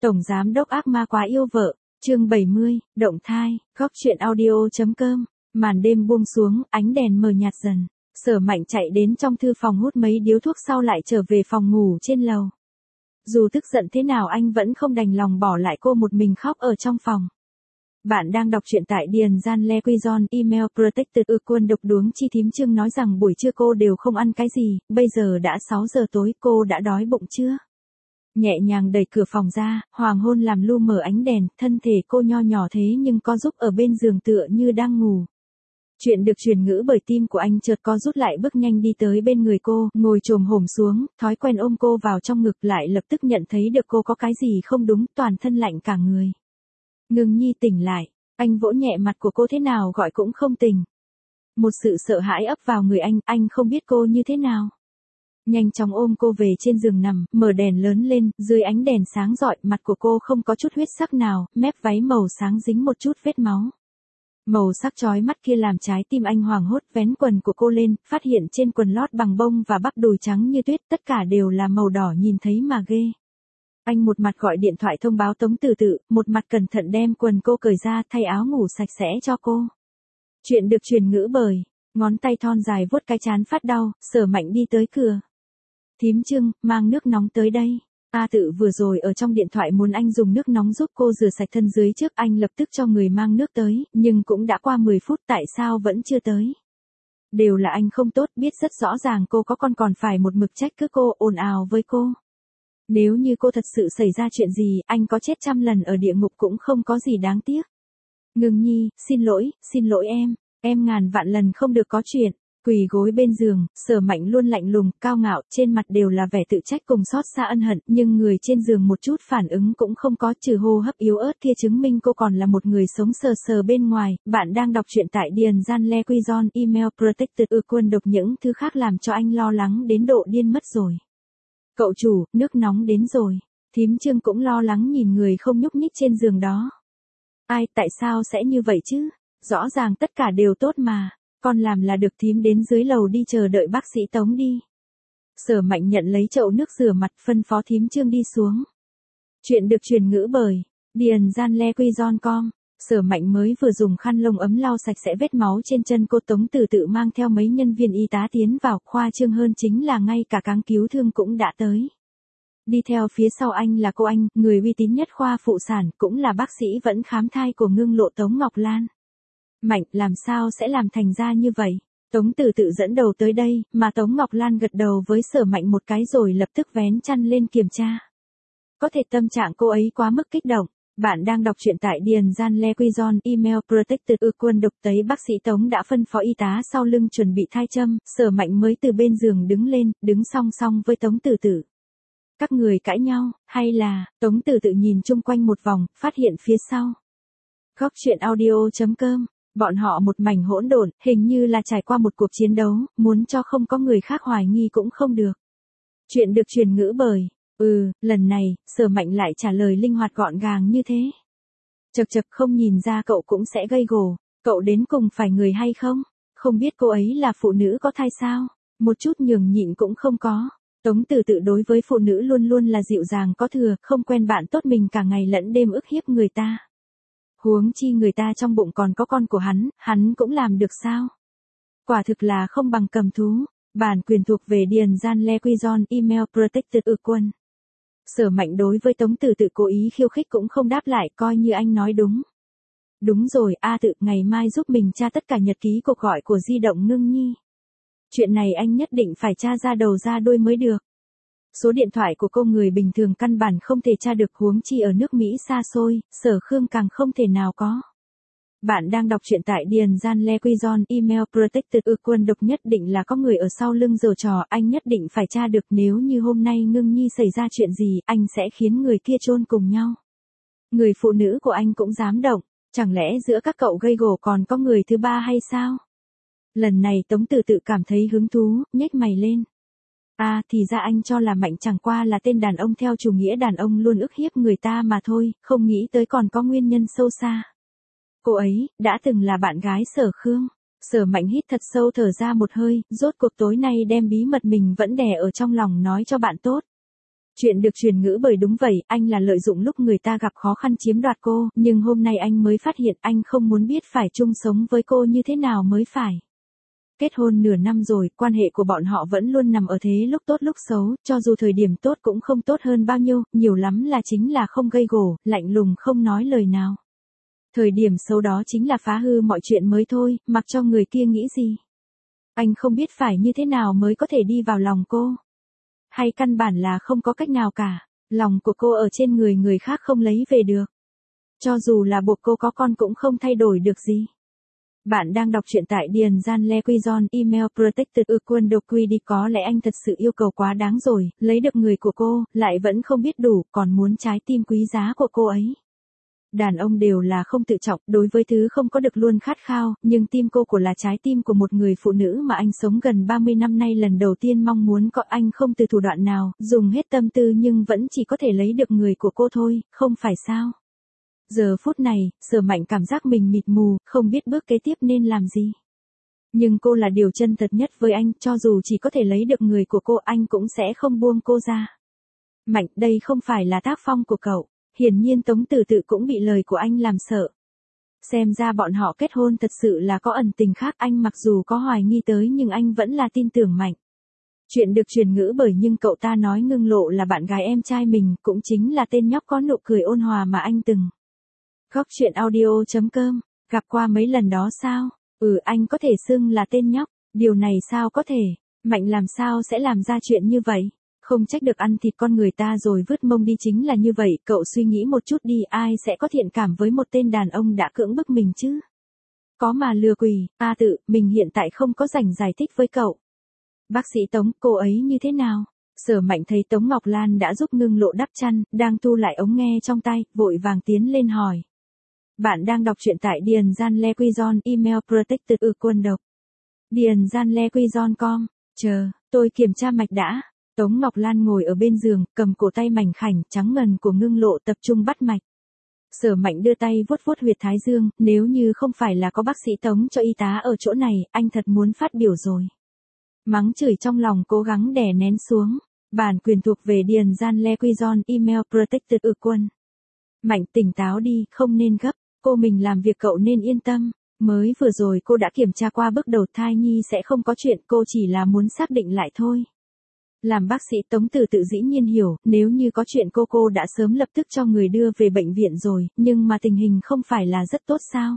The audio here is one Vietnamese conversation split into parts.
Tổng giám đốc ác ma quá yêu vợ, chương 70, động thai, góc chuyện audio.com, màn đêm buông xuống, ánh đèn mờ nhạt dần. Sở Mạnh chạy đến trong thư phòng hút mấy điếu thuốc sau lại trở về phòng ngủ trên lầu. Dù tức giận thế nào anh vẫn không đành lòng bỏ lại cô một mình khóc ở trong phòng. Bạn đang đọc truyện tại Điền Gian Le Quizon, email protected. Quân độc đuống chi thím Trương nói rằng buổi trưa cô đều không ăn cái gì, bây giờ đã 6 giờ tối, cô đã đói bụng chưa? Nhẹ nhàng đẩy cửa phòng ra, hoàng hôn làm lu mờ ánh đèn, thân thể cô nho nhỏ thế nhưng co giúp ở bên giường tựa như đang ngủ. Chuyện được truyền ngữ bởi tim của anh chợt co rút lại bước nhanh đi tới bên người cô, ngồi chồm hổm xuống, thói quen ôm cô vào trong ngực lại lập tức nhận thấy được cô có cái gì không đúng, toàn thân lạnh cả người. Ngưng Nhi tỉnh lại, anh vỗ nhẹ mặt của cô thế nào gọi cũng không tỉnh. Một sự sợ hãi ấp vào người anh không biết cô như thế nào. Nhanh chóng ôm cô về trên giường nằm, mở đèn lớn lên, dưới ánh đèn sáng rọi, mặt của cô không có chút huyết sắc nào, mép váy màu sáng dính một chút vết máu. Màu sắc chói mắt kia làm trái tim anh hoảng hốt, vén quần của cô lên, phát hiện trên quần lót bằng bông và bắp đùi trắng như tuyết, tất cả đều là màu đỏ nhìn thấy mà ghê. Anh một mặt gọi điện thoại thông báo Tống Tử Tự, một mặt cẩn thận đem quần cô cởi ra thay áo ngủ sạch sẽ cho cô. Chuyện được truyền ngữ bởi, ngón tay thon dài vuốt cái trán phát đau, Sở Mạnh đi tới cửa. Thím Trương, mang nước nóng tới đây. A Tự vừa rồi ở trong điện thoại muốn anh dùng nước nóng giúp cô rửa sạch thân dưới trước, anh lập tức cho người mang nước tới, nhưng cũng đã qua 10 phút tại sao vẫn chưa tới. Đều là anh không tốt, biết rất rõ ràng cô có con còn phải một mực trách cứ cô, ồn ào với cô. Nếu như cô thật sự xảy ra chuyện gì, anh có chết 100 lần ở địa ngục cũng không có gì đáng tiếc. Ngưng Nhi, xin lỗi em ngàn vạn lần không được có chuyện. Quỳ gối bên giường, Sở Mạnh luôn lạnh lùng, cao ngạo, trên mặt đều là vẻ tự trách cùng xót xa ân hận, nhưng người trên giường một chút phản ứng cũng không có, trừ hô hấp yếu ớt kia chứng minh cô còn là một người sống sờ sờ bên ngoài. Bạn đang đọc truyện tại Điền Gian Le Quizon, email protected. Quân độc những thứ khác làm cho anh lo lắng đến độ điên mất rồi. Cậu chủ, nước nóng đến rồi. Thím Trương cũng lo lắng nhìn người không nhúc nhích trên giường đó. Ai, tại sao sẽ như vậy chứ? Rõ ràng tất cả đều tốt mà. Con làm là được, thím đến dưới lầu đi chờ đợi bác sĩ Tống đi. Sở Mạnh nhận lấy chậu nước rửa mặt, phân phó thím Trương đi xuống. Chuyện được truyền ngữ bởi Điền Gian Le Quizon.com. Sở Mạnh mới vừa dùng khăn lông ấm lau sạch sẽ vết máu trên chân cô. Tống Tử Tự mang theo mấy nhân viên y tá tiến vào, khoa trương hơn chính là ngay cả cáng cứu thương cũng đã tới. Đi theo phía sau anh là cô Anh, người uy tín nhất khoa phụ sản, cũng là bác sĩ vẫn khám thai của Ngưng Lộ, Tống Ngọc Lan. Mạnh, làm sao sẽ làm thành ra như vậy? Tống Tử Tự dẫn đầu tới đây, mà Tống Ngọc Lan gật đầu với Sở Mạnh một cái rồi lập tức vén chăn lên kiểm tra. Có thể tâm trạng cô ấy quá mức kích động. Bạn đang đọc truyện tại Điền Gian Le Quizon, email protected. Quân độc thấy bác sĩ Tống đã phân phó y tá sau lưng chuẩn bị thai châm, Sở Mạnh mới từ bên giường đứng lên, đứng song song với Tống Tử Tự. Các người cãi nhau, hay là, Tống Tử Tự nhìn chung quanh một vòng, phát hiện phía sau. Góc chuyện audio.com. Bọn họ một mảnh hỗn độn, hình như là trải qua một cuộc chiến đấu, muốn cho không có người khác hoài nghi cũng không được. Chuyện được truyền ngữ bởi, lần này, Sở Mạnh lại trả lời linh hoạt gọn gàng như thế. Chậc chậc, không nhìn ra cậu cũng sẽ gây gổ, cậu đến cùng phải người hay không? Không biết cô ấy là phụ nữ có thai sao? Một chút nhường nhịn cũng không có. Tống Tử Tự đối với phụ nữ luôn luôn là dịu dàng có thừa, không quen bạn tốt mình cả ngày lẫn đêm ức hiếp người ta. Huống chi người ta trong bụng còn có con của hắn cũng làm được sao? Quả thực là không bằng cầm thú. Bản quyền thuộc về Điền Gian Le Quizon, email protected. Quân. Sở Mạnh đối với Tống Tử Tự cố ý khiêu khích cũng không đáp lại, coi như anh nói đúng. Đúng rồi, A Tự, ngày mai giúp mình tra tất cả nhật ký cuộc gọi của di động Ngưng Nhi. Chuyện này anh nhất định phải tra ra đầu ra đuôi mới được. Số điện thoại của cô người bình thường căn bản không thể tra được, huống chi ở nước Mỹ xa xôi, Sở Khương càng không thể nào có. Bạn đang đọc truyện tại Điền Gian Le Quizon, email protected. Quân độc nhất định là có người ở sau lưng giở trò, anh nhất định phải tra được, nếu như hôm nay Ngưng Nhi xảy ra chuyện gì, anh sẽ khiến người kia chôn cùng nhau. Người phụ nữ của anh cũng dám động, chẳng lẽ giữa các cậu gây gổ còn có người thứ ba hay sao? Lần này Tống Tử Tự cảm thấy hứng thú, nhếch mày lên. Thì ra anh cho là Mạnh chẳng qua là tên đàn ông theo chủ nghĩa đàn ông luôn ức hiếp người ta mà thôi, không nghĩ tới còn có nguyên nhân sâu xa. Cô ấy, đã từng là bạn gái Sở Khương. Sở Mạnh hít thật sâu thở ra một hơi, rốt cuộc tối nay đem bí mật mình vẫn đè ở trong lòng nói cho bạn tốt. Chuyện được truyền ngữ bởi đúng vậy, anh là lợi dụng lúc người ta gặp khó khăn chiếm đoạt cô, nhưng hôm nay anh mới phát hiện anh không muốn biết phải chung sống với cô như thế nào mới phải. Kết hôn nửa năm rồi, quan hệ của bọn họ vẫn luôn nằm ở thế lúc tốt lúc xấu, cho dù thời điểm tốt cũng không tốt hơn bao nhiêu, nhiều lắm là chính là không gây gổ, lạnh lùng không nói lời nào. Thời điểm xấu đó chính là phá hư mọi chuyện mới thôi, mặc cho người kia nghĩ gì. Anh không biết phải như thế nào mới có thể đi vào lòng cô. Hay căn bản là không có cách nào cả, lòng của cô ở trên người người khác không lấy về được. Cho dù là buộc cô có con cũng không thay đổi được gì. Bạn đang đọc truyện tại Điền Gian Le Quizon Email Protected Uquendo Quidi. Có lẽ anh thật sự yêu cầu quá đáng rồi, lấy được người của cô, lại vẫn không biết đủ, còn muốn trái tim quý giá của cô ấy. Đàn ông đều là không tự trọng, đối với thứ không có được luôn khát khao, nhưng tim cô của là trái tim của một người phụ nữ mà anh sống gần 30 năm nay lần đầu tiên mong muốn có. Anh không từ thủ đoạn nào, dùng hết tâm tư nhưng vẫn chỉ có thể lấy được người của cô thôi, không phải sao? Giờ phút này, Sở Mạnh cảm giác mình mịt mù, không biết bước kế tiếp nên làm gì. Nhưng cô là điều chân thật nhất với anh, cho dù chỉ có thể lấy được người của cô anh cũng sẽ không buông cô ra. Mạnh, đây không phải là tác phong của cậu. Hiển nhiên Tống Tử Tự cũng bị lời của anh làm sợ. Xem ra bọn họ kết hôn thật sự là có ẩn tình khác. Anh mặc dù có hoài nghi tới nhưng anh vẫn là tin tưởng Mạnh. Chuyện được truyền ngữ bởi nhưng cậu ta nói Ngưng Lộ là bạn gái em trai mình, cũng chính là tên nhóc có nụ cười ôn hòa mà anh từng. Góc truyện audio.com, gặp qua mấy lần đó sao? Anh có thể xưng là tên nhóc, điều này sao có thể? Mạnh làm sao sẽ làm ra chuyện như vậy? Không trách được ăn thịt con người ta rồi vứt mông đi chính là như vậy, cậu suy nghĩ một chút đi, ai sẽ có thiện cảm với một tên đàn ông đã cưỡng bức mình chứ? Có mà lừa quỷ, mình hiện tại không có rảnh giải thích với cậu. Bác sĩ Tống, cô ấy như thế nào? Sở Mạnh thấy Tống Ngọc Lan đã giúp Ngưng Lộ đắp chăn, đang thu lại ống nghe trong tay, vội vàng tiến lên hỏi. Bạn đang đọc truyện tại Điền Gian Le Quizon Email Protected Uquendo. Điền Gian Le Quizon.com, chờ, tôi kiểm tra mạch đã. Tống Ngọc Lan ngồi ở bên giường, cầm cổ tay mảnh khảnh, trắng ngần của Ngưng Lộ tập trung bắt mạch. Sở Mạnh đưa tay vuốt vuốt huyệt thái dương, nếu như không phải là có bác sĩ Tống cho y tá ở chỗ này, anh thật muốn phát biểu rồi. Mắng chửi trong lòng cố gắng đè nén xuống. Bản quyền thuộc về Điền Gian Le Quizon Email Protected Uquan. Mạnh tỉnh táo đi, không nên gấp, cô mình làm việc cậu nên yên tâm. Mới vừa rồi cô đã kiểm tra qua bước đầu thai nhi sẽ không có chuyện, cô chỉ là muốn xác định lại thôi. Làm bác sĩ Tống Tử Tự dĩ nhiên hiểu, nếu như có chuyện cô đã sớm lập tức cho người đưa về bệnh viện rồi, nhưng mà tình hình không phải là rất tốt sao?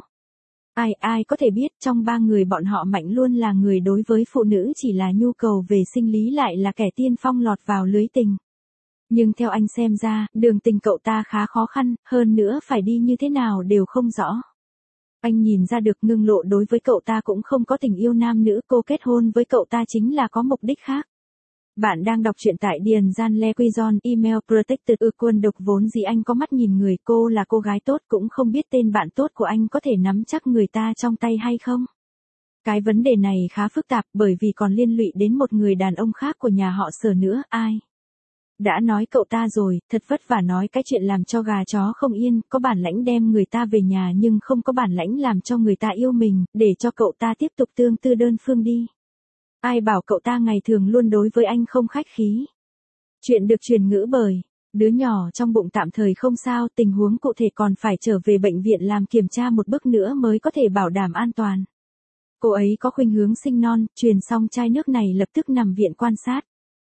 Ai có thể biết, trong ba người bọn họ Mạnh luôn là người đối với phụ nữ chỉ là nhu cầu về sinh lý lại là kẻ tiên phong lọt vào lưới tình. Nhưng theo anh xem ra, đường tình cậu ta khá khó khăn, hơn nữa phải đi như thế nào đều không rõ. Anh nhìn ra được Ngưng Lộ đối với cậu ta cũng không có tình yêu nam nữ, cô kết hôn với cậu ta chính là có mục đích khác. Bạn đang đọc truyện tại Điền Gian Le Quizon Email Protected Uquan. Vốn dĩ anh có mắt nhìn người, cô là cô gái tốt, cũng không biết tên bạn tốt của anh có thể nắm chắc người ta trong tay hay không. Cái vấn đề này khá phức tạp bởi vì còn liên lụy đến một người đàn ông khác của nhà họ Sở nữa. Ai? Đã nói cậu ta rồi, thật vất vả nói cái chuyện làm cho gà chó không yên, có bản lãnh đem người ta về nhà nhưng không có bản lãnh làm cho người ta yêu mình, để cho cậu ta tiếp tục tương tư đơn phương đi. Ai bảo cậu ta ngày thường luôn đối với anh không khách khí. Chuyện được truyền ngữ bởi, đứa nhỏ trong bụng tạm thời không sao, tình huống cụ thể còn phải trở về bệnh viện làm kiểm tra một bước nữa mới có thể bảo đảm an toàn. Cô ấy có khuynh hướng sinh non, truyền xong chai nước này lập tức nằm viện quan sát.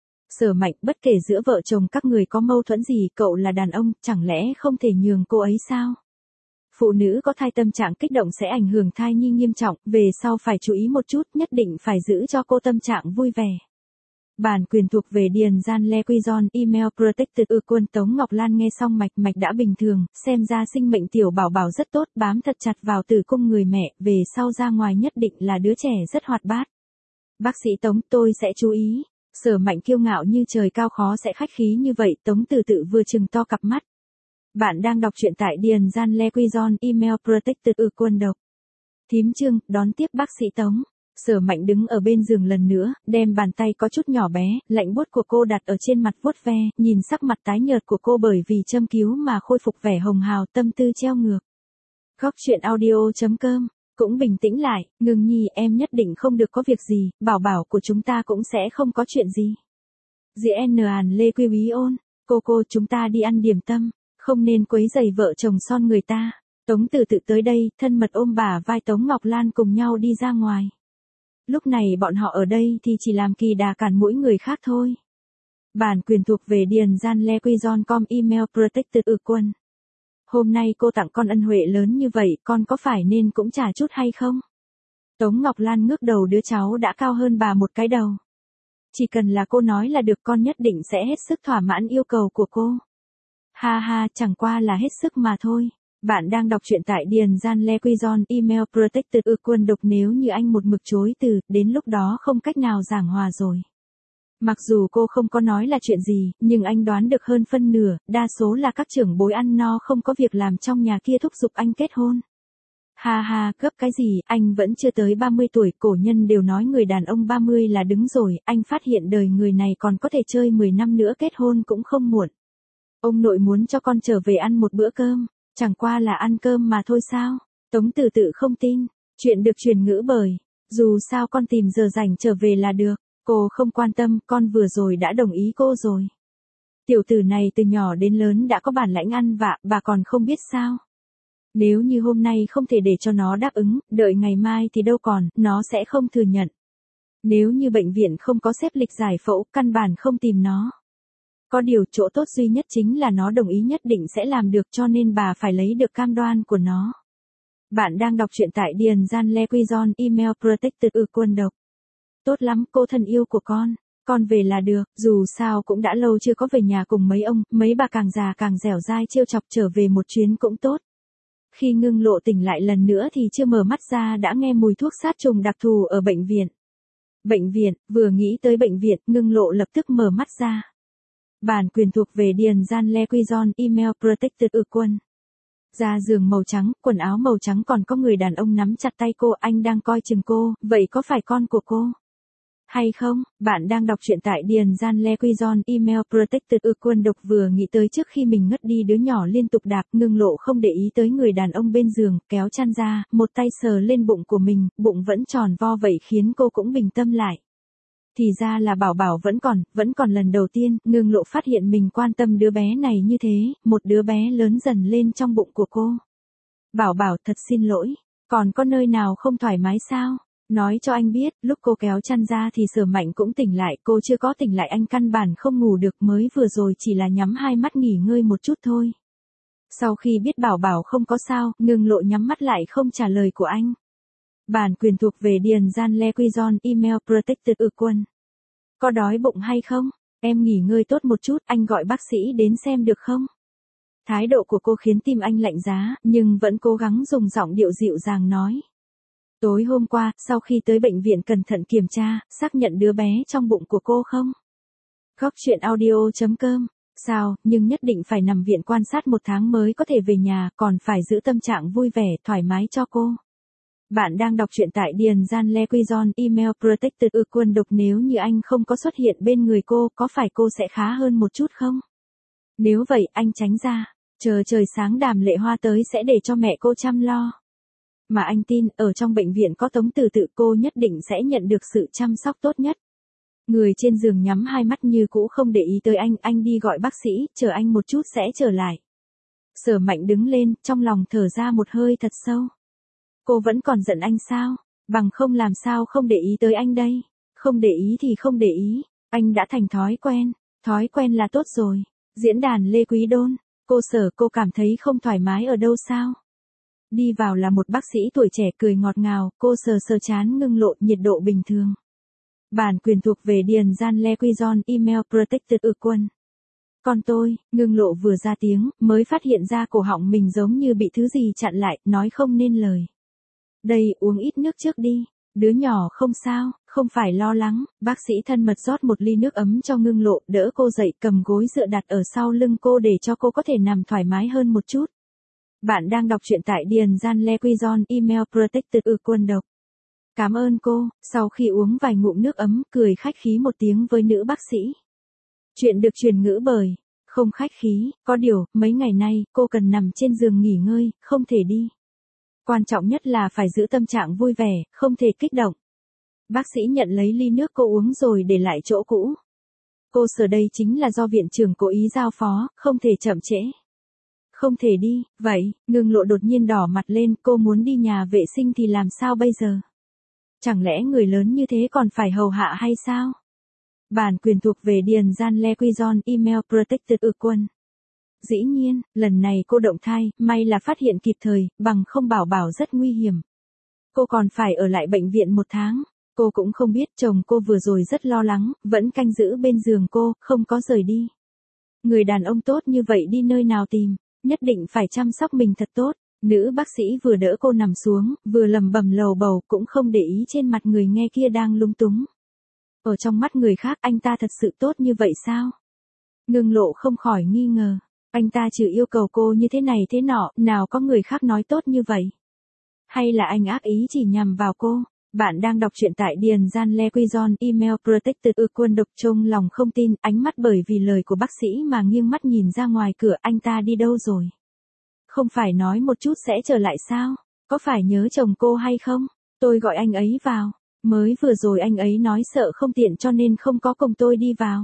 Sở Mạnh, bất kể giữa vợ chồng các người có mâu thuẫn gì, cậu là đàn ông, chẳng lẽ không thể nhường cô ấy sao? Phụ nữ có thai tâm trạng kích động sẽ ảnh hưởng thai nhi nghiêm trọng, về sau phải chú ý một chút, nhất định phải giữ cho cô tâm trạng vui vẻ. Bản quyền thuộc về Điền Gian Le Quizon Email Protected Uquan. Tống Ngọc Lan nghe xong mạch đã bình thường, xem ra sinh mệnh tiểu bảo bảo rất tốt, bám thật chặt vào tử cung người mẹ, về sau ra ngoài nhất định là đứa trẻ rất hoạt bát. Bác sĩ Tống, tôi sẽ chú ý. Sở Mạnh kiêu ngạo như trời cao khó sẽ khách khí như vậy, Tống Tử Tự vừa trừng to cặp mắt. Bạn đang đọc truyện tại Điền Gian Le Quizon Email Protected Uquan. Thím Trương, đón tiếp bác sĩ Tống. Sở Mạnh đứng ở bên giường lần nữa, đem bàn tay có chút nhỏ bé, lạnh buốt của cô đặt ở trên mặt vuốt ve, nhìn sắc mặt tái nhợt của cô bởi vì châm cứu mà khôi phục vẻ hồng hào, tâm tư treo ngược. Góc truyện audio.com, cũng bình tĩnh lại, Ngưng Nhi em nhất định không được có việc gì, bảo bảo của chúng ta cũng sẽ không có chuyện gì. GN Lê Quy Bí Ôn. Cô chúng ta đi ăn điểm tâm, không nên quấy rầy vợ chồng son người ta. Tống Từ Tự tới đây, thân mật ôm bả vai Tống Ngọc Lan cùng nhau đi ra ngoài. Lúc này bọn họ ở đây thì chỉ làm kỳ đà cản mũi người khác thôi. Bản quyền thuộc về Điền Gian Le Quy Giòn Com Email Protected Quân. Hôm nay cô tặng con ân huệ lớn như vậy, con có phải nên cũng trả chút hay không? Tống Ngọc Lan ngước đầu, đứa cháu đã cao hơn bà một cái đầu. Chỉ cần là cô nói là được, con nhất định sẽ hết sức thỏa mãn yêu cầu của cô. Ha ha, chẳng qua là hết sức mà thôi. Bạn đang đọc truyện tại Điền Gian Le Quy Giòn Email Protected Quân độc. Nếu như anh một mực chối từ, đến lúc đó không cách nào giảng hòa rồi. Mặc dù cô không có nói là chuyện gì, nhưng anh đoán được hơn phân nửa, đa số là các trưởng bối ăn no không có việc làm trong nhà kia thúc giục anh kết hôn. Ha ha, gấp cái gì, anh vẫn chưa tới 30 tuổi, cổ nhân đều nói người đàn ông 30 là đứng rồi, anh phát hiện đời người này còn có thể chơi 10 năm nữa kết hôn cũng không muộn. Ông nội muốn cho con trở về ăn một bữa cơm, chẳng qua là ăn cơm mà thôi sao? Tống Từ Tự không tin, chuyện được truyền ngữ bởi, dù sao con tìm giờ rảnh trở về là được, cô không quan tâm, con vừa rồi đã đồng ý cô rồi. Tiểu tử này từ nhỏ đến lớn đã có bản lãnh ăn vạ, bà còn không biết sao? Nếu như hôm nay không thể để cho nó đáp ứng, đợi ngày mai thì đâu còn, nó sẽ không thừa nhận. Nếu như bệnh viện không có xếp lịch giải phẫu, căn bản không tìm nó. Có điều chỗ tốt duy nhất chính là nó đồng ý nhất định sẽ làm được, cho nên bà phải lấy được cam đoan của nó. Bạn đang đọc truyện tại Điền Gian Le Quy Giòn Email Protected Quân độc. Tốt lắm, cô thân yêu của con về là được, dù sao cũng đã lâu chưa có về nhà cùng mấy ông, mấy bà càng già càng dẻo dai trêu chọc, trở về một chuyến cũng tốt. Khi Ngưng Lộ tỉnh lại lần nữa thì chưa mở mắt ra đã nghe mùi thuốc sát trùng đặc thù ở bệnh viện. Bệnh viện, vừa nghĩ tới bệnh viện, Ngưng Lộ lập tức mở mắt ra. Bản quyền thuộc về Điền Gian Le Quy Giòn Email Protected Quân. Da giường màu trắng, quần áo màu trắng, còn có người đàn ông nắm chặt tay cô, anh đang coi chừng cô, vậy có phải con của cô? Hay không? Bạn đang đọc truyện tại Điền Gian Le Quy Giòn Email Protected Quân độc. Vừa nghĩ tới trước khi mình ngất đi đứa nhỏ liên tục đạp, Ngưng Lộ không để ý tới người đàn ông bên giường, kéo chăn ra, một tay sờ lên bụng của mình, bụng vẫn tròn vo vậy khiến cô cũng bình tâm lại. Thì ra là Bảo Bảo vẫn còn. Lần đầu tiên, Ngưng Lộ phát hiện mình quan tâm đứa bé này như thế, một đứa bé lớn dần lên trong bụng của cô. Bảo Bảo, thật xin lỗi, còn có nơi nào không thoải mái sao? Nói cho anh biết, lúc cô kéo chăn ra thì Sở Mạnh cũng tỉnh lại, cô chưa có tỉnh lại, anh căn bản không ngủ được, mới vừa rồi chỉ là nhắm hai mắt nghỉ ngơi một chút thôi. Sau khi biết Bảo Bảo không có sao, Ngưng Lộ nhắm mắt lại không trả lời của anh. Bản quyền thuộc về Điền Gian Le Quy Giòn Email Protected Quân. Có đói bụng hay không? Em nghỉ ngơi tốt một chút, anh gọi bác sĩ đến xem được không? Thái độ của cô khiến tim anh lạnh giá, nhưng vẫn cố gắng dùng giọng điệu dịu dàng nói. Tối hôm qua, sau khi tới bệnh viện cẩn thận kiểm tra, xác nhận đứa bé trong bụng của cô không? Góc truyện audio.com. Sao, nhưng nhất định phải nằm viện quan sát 1 tháng mới có thể về nhà, còn phải giữ tâm trạng vui vẻ, thoải mái cho cô. Bạn đang đọc truyện tại Điền Gian Le Quy Giòn Email Protected Quân độc. Nếu như anh không có xuất hiện bên người cô, có phải cô sẽ khá hơn một chút không? Nếu vậy, anh tránh ra, chờ trời sáng Đàm Lệ Hoa tới sẽ để cho mẹ cô chăm lo. Mà anh tin, ở trong bệnh viện có Tống Từ Tự, cô nhất định sẽ nhận được sự chăm sóc tốt nhất. Người trên giường nhắm hai mắt như cũ không để ý tới anh đi gọi bác sĩ, chờ anh một chút sẽ trở lại. Sở Mạnh đứng lên, trong lòng thở ra một hơi thật sâu. Cô vẫn còn giận anh sao? Bằng không làm sao không để ý tới anh đây? Không để ý thì không để ý, anh đã thành thói quen là tốt rồi. Diễn đàn Lê Quý Đôn, cô cảm thấy không thoải mái ở đâu sao? Đi vào là một bác sĩ tuổi trẻ cười ngọt ngào, cô sờ trán Ngưng Lộ, nhiệt độ bình thường. Bản quyền thuộc về Điền Gian Le Quy Giòn Email Protected Quân. Con tôi, Ngưng Lộ vừa ra tiếng, mới phát hiện ra cổ họng mình giống như bị thứ gì chặn lại, nói không nên lời. Đây, uống ít nước trước đi, đứa nhỏ không sao, không phải lo lắng. Bác sĩ thân mật rót một ly nước ấm cho Ngưng Lộ, đỡ cô dậy, cầm gối dựa đặt ở sau lưng cô để cho cô có thể nằm thoải mái hơn một chút. Bạn đang đọc truyện tại Điền Gian Le Quy Giòn Email Protected Quân độc. Cảm ơn cô. Sau khi uống vài ngụm nước ấm, cười khách khí một tiếng với nữ bác sĩ. Chuyện được truyền ngữ bởi, không khách khí, có điều, mấy ngày nay, cô cần nằm trên giường nghỉ ngơi, không thể đi. Quan trọng nhất là phải giữ tâm trạng vui vẻ, không thể kích động. Bác sĩ nhận lấy ly nước cô uống rồi để lại chỗ cũ. Cô sợ đây chính là do viện trưởng cố ý giao phó, không thể chậm trễ. Không thể đi, vậy, Ngưng Lộ đột nhiên đỏ mặt lên, cô muốn đi nhà vệ sinh thì làm sao bây giờ? Chẳng lẽ người lớn như thế còn phải hầu hạ hay sao? Bản quyền thuộc về Điền Gian Lequizon Email Protected Quân. Dĩ nhiên, lần này cô động thai, may là phát hiện kịp thời, bằng không bảo bảo rất nguy hiểm. Cô còn phải ở lại bệnh viện 1 tháng. Cô cũng không biết chồng cô vừa rồi rất lo lắng, vẫn canh giữ bên giường cô, không có rời đi. Người đàn ông tốt như vậy đi nơi nào tìm, nhất định phải chăm sóc mình thật tốt. Nữ bác sĩ vừa đỡ cô nằm xuống, vừa lẩm bẩm lầu bầu, cũng không để ý trên mặt người nghe kia đang lung túng. Ở trong mắt người khác anh ta thật sự tốt như vậy sao? Ngưng Lộ không khỏi nghi ngờ. Anh ta chỉ yêu cầu cô như thế này thế nọ, nào có người khác nói tốt như vậy? Hay là anh ác ý chỉ nhằm vào cô? Bạn đang đọc truyện tại Điền Gian Lequizon Email Protected Quân độc trong lòng không tin, ánh mắt bởi vì lời của bác sĩ mà nghiêng mắt nhìn ra ngoài cửa, anh ta đi đâu rồi? Không phải nói một chút sẽ trở lại sao? Có phải nhớ chồng cô hay không? Tôi gọi anh ấy vào. Mới vừa rồi anh ấy nói sợ không tiện cho nên không có cùng tôi đi vào.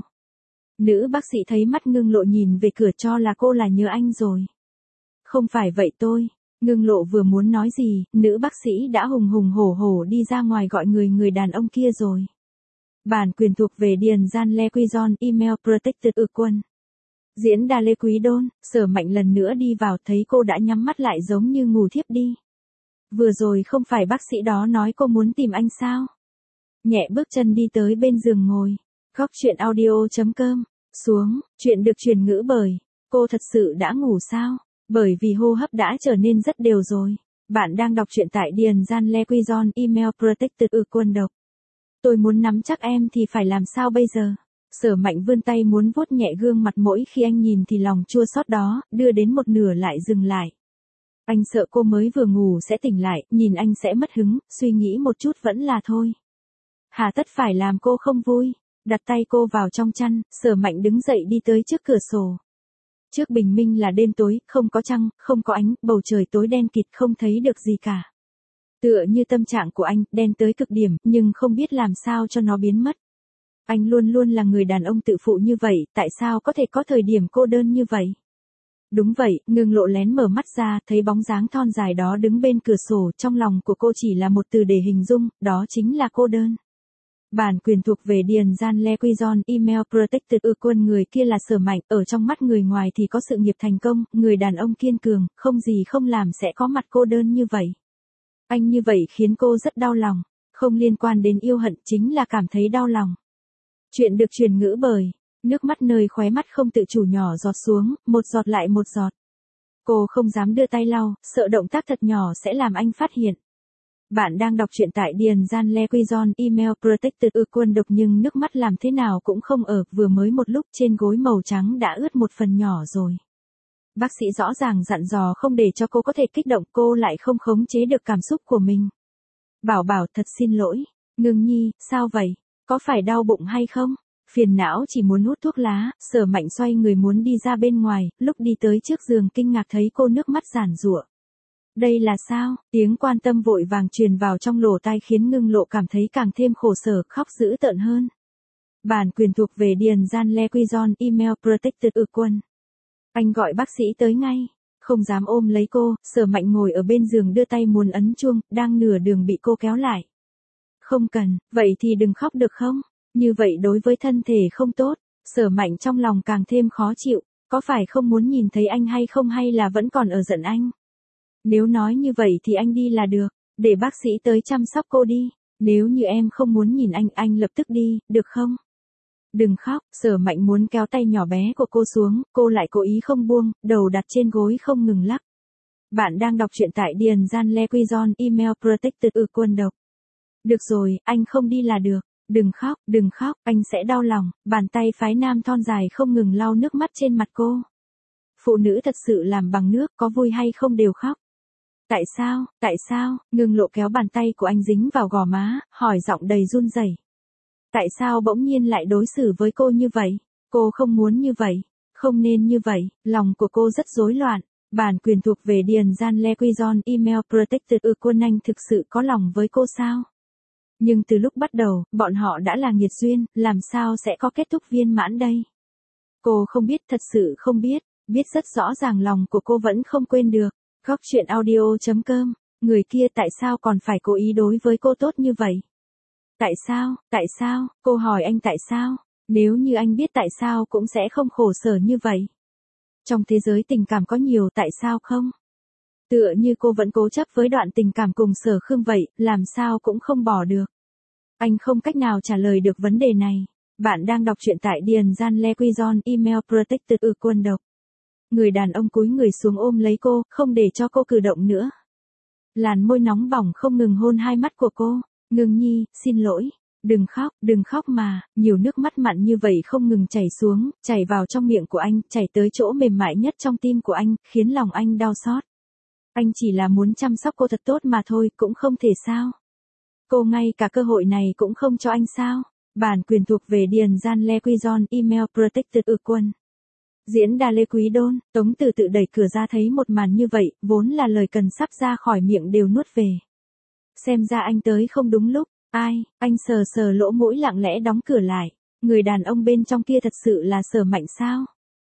Nữ bác sĩ thấy mắt Ngưng Lộ nhìn về cửa cho là cô là nhớ anh rồi. Không phải vậy tôi. Ngưng Lộ vừa muốn nói gì, nữ bác sĩ đã hùng hùng hổ hổ đi ra ngoài gọi người đàn ông kia rồi. Bản quyền thuộc về Điền Gian Lequizon Email Protected Quân. Diễn đà Lê Quý Đôn, Sở Mạnh lần nữa đi vào thấy cô đã nhắm mắt lại giống như ngủ thiếp đi. Vừa rồi không phải bác sĩ đó nói cô muốn tìm anh sao? Nhẹ bước chân đi tới bên giường ngồi. Góc truyện audio.com. Xuống, chuyện được truyền ngữ bởi. Cô thật sự đã ngủ sao? Bởi vì hô hấp đã trở nên rất đều rồi. Bạn đang đọc truyện tại Điền Gian Lequizon Email Protected Quân độc. Tôi muốn nắm chắc em thì phải làm sao bây giờ? Sở Mạnh vươn tay muốn vuốt nhẹ gương mặt mỗi khi anh nhìn thì lòng chua xót đó, đưa đến một nửa lại dừng lại. Anh sợ cô mới vừa ngủ sẽ tỉnh lại, nhìn anh sẽ mất hứng, suy nghĩ một chút vẫn là thôi. Hà tất phải làm cô không vui. Đặt tay cô vào trong chăn, Sở Mạnh đứng dậy đi tới trước cửa sổ. Trước bình minh là đêm tối, không có trăng, không có ánh, bầu trời tối đen kịt không thấy được gì cả. Tựa như tâm trạng của anh, đen tới cực điểm, nhưng không biết làm sao cho nó biến mất. Anh luôn luôn là người đàn ông tự phụ như vậy, tại sao có thể có thời điểm cô đơn như vậy? Đúng vậy, Ngưng Lộ lén mở mắt ra, thấy bóng dáng thon dài đó đứng bên cửa sổ, trong lòng của cô chỉ là một từ để hình dung, đó chính là cô đơn. Bản quyền thuộc về Điền Gian Lequizon Email Protected Quân. Người kia là Sở Mạnh, ở trong mắt người ngoài thì có sự nghiệp thành công, người đàn ông kiên cường, không gì không làm sẽ có mặt cô đơn như vậy. Anh như vậy khiến cô rất đau lòng, không liên quan đến yêu hận, chính là cảm thấy đau lòng. Chuyện được truyền ngữ bởi, nước mắt nơi khóe mắt không tự chủ nhỏ giọt xuống, một giọt lại một giọt. Cô không dám đưa tay lau, sợ động tác thật nhỏ sẽ làm anh phát hiện. Bạn đang đọc truyện tại Điền Gian Lequizon Email Protected Quân độc nhưng nước mắt làm thế nào cũng không ở, vừa mới một lúc trên gối màu trắng đã ướt một phần nhỏ rồi. Bác sĩ rõ ràng dặn dò không để cho cô có thể kích động, cô lại không khống chế được cảm xúc của mình. Bảo bảo thật xin lỗi, Ngưng Nhi, sao vậy? Có phải đau bụng hay không? Phiền não chỉ muốn hút thuốc lá, Sở Mạnh xoay người muốn đi ra bên ngoài, lúc đi tới trước giường kinh ngạc thấy cô nước mắt giàn giụa. Đây là sao? Tiếng quan tâm vội vàng truyền vào trong lỗ tai khiến Ngưng Lộ cảm thấy càng thêm khổ sở, khóc dữ tợn hơn. Bản quyền thuộc về Điền Gian Lequizon Email Protected Quân. Anh gọi bác sĩ tới ngay. Không dám ôm lấy cô, Sở Mạnh ngồi ở bên giường đưa tay muốn ấn chuông, đang nửa đường bị cô kéo lại. Không cần, vậy thì đừng khóc được không? Như vậy đối với thân thể không tốt. Sở Mạnh trong lòng càng thêm khó chịu, có phải không muốn nhìn thấy anh hay không hay là vẫn còn ở giận anh? Nếu nói như vậy thì anh đi là được, để bác sĩ tới chăm sóc cô đi. Nếu như em không muốn nhìn anh lập tức đi, được không? Đừng khóc, Sở Mạnh muốn kéo tay nhỏ bé của cô xuống, cô lại cố ý không buông, đầu đặt trên gối không ngừng lắc. Bạn đang đọc truyện tại Điền Gian Lequizon Email Protected Quân độc. Được rồi, anh không đi là được. Đừng khóc, anh sẽ đau lòng. Bàn tay phái nam thon dài không ngừng lau nước mắt trên mặt cô. Phụ nữ thật sự làm bằng nước, có vui hay không đều khóc. Tại sao, Ngưng Lộ kéo bàn tay của anh dính vào gò má, hỏi giọng đầy run rẩy. Tại sao bỗng nhiên lại đối xử với cô như vậy? Cô không muốn như vậy, không nên như vậy, lòng của cô rất rối loạn. Bản quyền thuộc về Điền Gian Lequizon Email Protected Quân. Anh thực sự có lòng với cô sao? Nhưng từ lúc bắt đầu, bọn họ đã là nghiệt duyên, làm sao sẽ có kết thúc viên mãn đây? Cô không biết, thật sự không biết, biết rất rõ ràng lòng của cô vẫn không quên được. Góc chuyện audio.com, người kia tại sao còn phải cố ý đối với cô tốt như vậy? Tại sao, cô hỏi anh tại sao? Nếu như anh biết tại sao cũng sẽ không khổ sở như vậy. Trong thế giới tình cảm có nhiều tại sao không? Tựa như cô vẫn cố chấp với đoạn tình cảm cùng Sở Khương vậy, làm sao cũng không bỏ được. Anh không cách nào trả lời được vấn đề này. Bạn đang đọc truyện tại Điền Gian Le Quy Giòn Email Protected Quân độc. Người đàn ông cúi người xuống ôm lấy cô, không để cho cô cử động nữa. Làn môi nóng bỏng không ngừng hôn hai mắt của cô. Ngưng nhi, xin lỗi. Đừng khóc mà, nhiều nước mắt mặn như vậy không ngừng chảy xuống, chảy vào trong miệng của anh, chảy tới chỗ mềm mại nhất trong tim của anh, khiến lòng anh đau xót. Anh chỉ là muốn chăm sóc cô thật tốt mà thôi, cũng không thể sao. Cô ngay cả cơ hội này cũng không cho anh sao. Bản quyền thuộc về Điền Gian Le Quy Giòn Email Protected Quân. Diễn Đà Lê Quý Đôn, Tống Từ tự đẩy cửa ra thấy một màn như vậy, vốn là lời cần sắp ra khỏi miệng đều nuốt về. Xem ra anh tới không đúng lúc. Ai, anh sờ sờ lỗ mũi lặng lẽ đóng cửa lại. Người đàn ông bên trong kia thật sự là Sở Mạnh sao?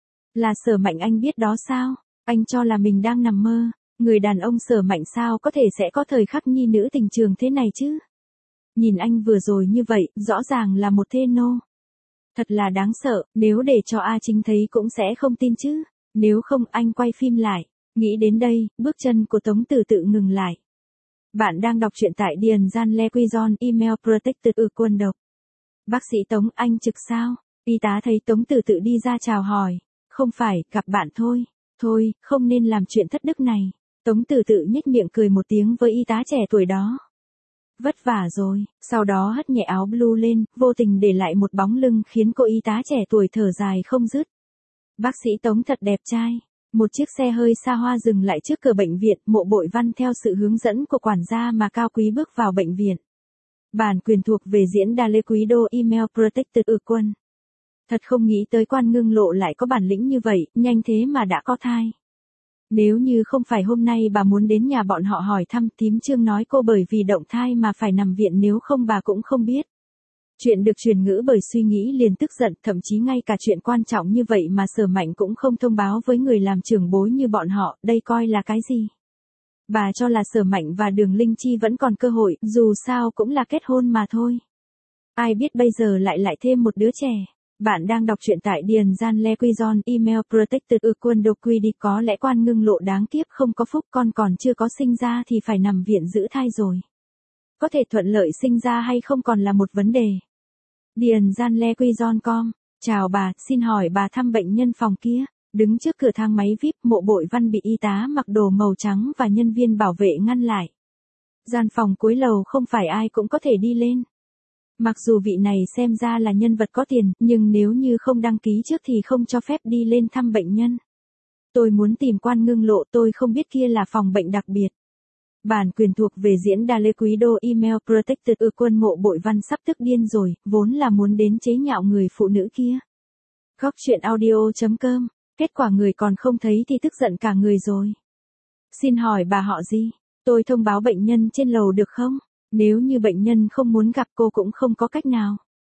Là Sở Mạnh anh biết đó sao? Anh cho là mình đang nằm mơ. Người đàn ông Sở Mạnh sao có thể sẽ có thời khắc nhi nữ tình trường thế này chứ? Nhìn anh vừa rồi như vậy, rõ ràng là một thê nô. Thật là đáng sợ, nếu để cho A Chính thấy cũng sẽ không tin chứ. Nếu không anh quay phim lại. Nghĩ đến đây, bước chân của Tống Từ tự ngừng lại. Bạn đang đọc truyện tại Điền Gian Le Quy Giòn Email Protected Quân độc. Bác sĩ Tống, anh trực sao? Y tá thấy Tống Từ tự đi ra chào hỏi. Không phải, gặp bạn thôi. Thôi, không nên làm chuyện thất đức này. Tống Từ tự nhếch miệng cười một tiếng với y tá trẻ tuổi đó. Vất vả rồi, sau đó hất nhẹ áo blue lên, vô tình để lại một bóng lưng khiến cô y tá trẻ tuổi thở dài không dứt. Bác sĩ Tống thật đẹp trai. Một chiếc xe hơi xa hoa dừng lại trước cửa bệnh viện, Mộ Bội Văn theo sự hướng dẫn của quản gia mà cao quý bước vào bệnh viện. Bản quyền thuộc về diễn Đà Lê Quý Đô Email Protected Quân. Thật không nghĩ tới Quan Ngưng Lộ lại có bản lĩnh như vậy, nhanh thế mà đã có thai. Nếu như không phải hôm nay bà muốn đến nhà bọn họ hỏi thăm, thím Trương nói cô bởi vì động thai mà phải nằm viện, nếu không bà cũng không biết. Chuyện được truyền ngữ bởi suy nghĩ liền tức giận, thậm chí ngay cả chuyện quan trọng như vậy mà Sở Mạnh cũng không thông báo với người làm trưởng bối như bọn họ, đây coi là cái gì? Bà cho là Sở Mạnh và Đường Linh Chi vẫn còn cơ hội, dù sao cũng là kết hôn mà thôi. Ai biết bây giờ lại thêm một đứa trẻ. Bạn đang đọc truyện tại Điền Gian Le Quy Giòn Email Protected Quân độc quy đi, có lẽ Quan Ngưng Lộ đáng kiếp không có phúc, con còn chưa có sinh ra thì phải nằm viện giữ thai rồi. Có thể thuận lợi sinh ra hay không còn là một vấn đề. Điền Gian Le Quy Giòn com. Chào bà, xin hỏi bà thăm bệnh nhân phòng kia. Đứng trước cửa thang máy VIP, Mộ Bội Văn bị y tá mặc đồ màu trắng và nhân viên bảo vệ ngăn lại. Gian phòng cuối lầu không phải ai cũng có thể đi lên. Mặc dù vị này xem ra là nhân vật có tiền, nhưng nếu như không đăng ký trước thì không cho phép đi lên thăm bệnh nhân. Tôi muốn tìm Quan Ngưng Lộ, tôi không biết kia là phòng bệnh đặc biệt. Bản quyền thuộc về diễn Đà Lê Quý Đô Email Protected Quân. Mộ Bội Văn sắp tức điên rồi, vốn là muốn đến chế nhạo người phụ nữ kia. Góc chuyện audio.com, kết quả người còn không thấy thì tức giận cả người rồi. Xin hỏi bà họ gì? Tôi thông báo bệnh nhân trên lầu được không? Nếu như bệnh nhân không muốn gặp cô cũng không có cách nào.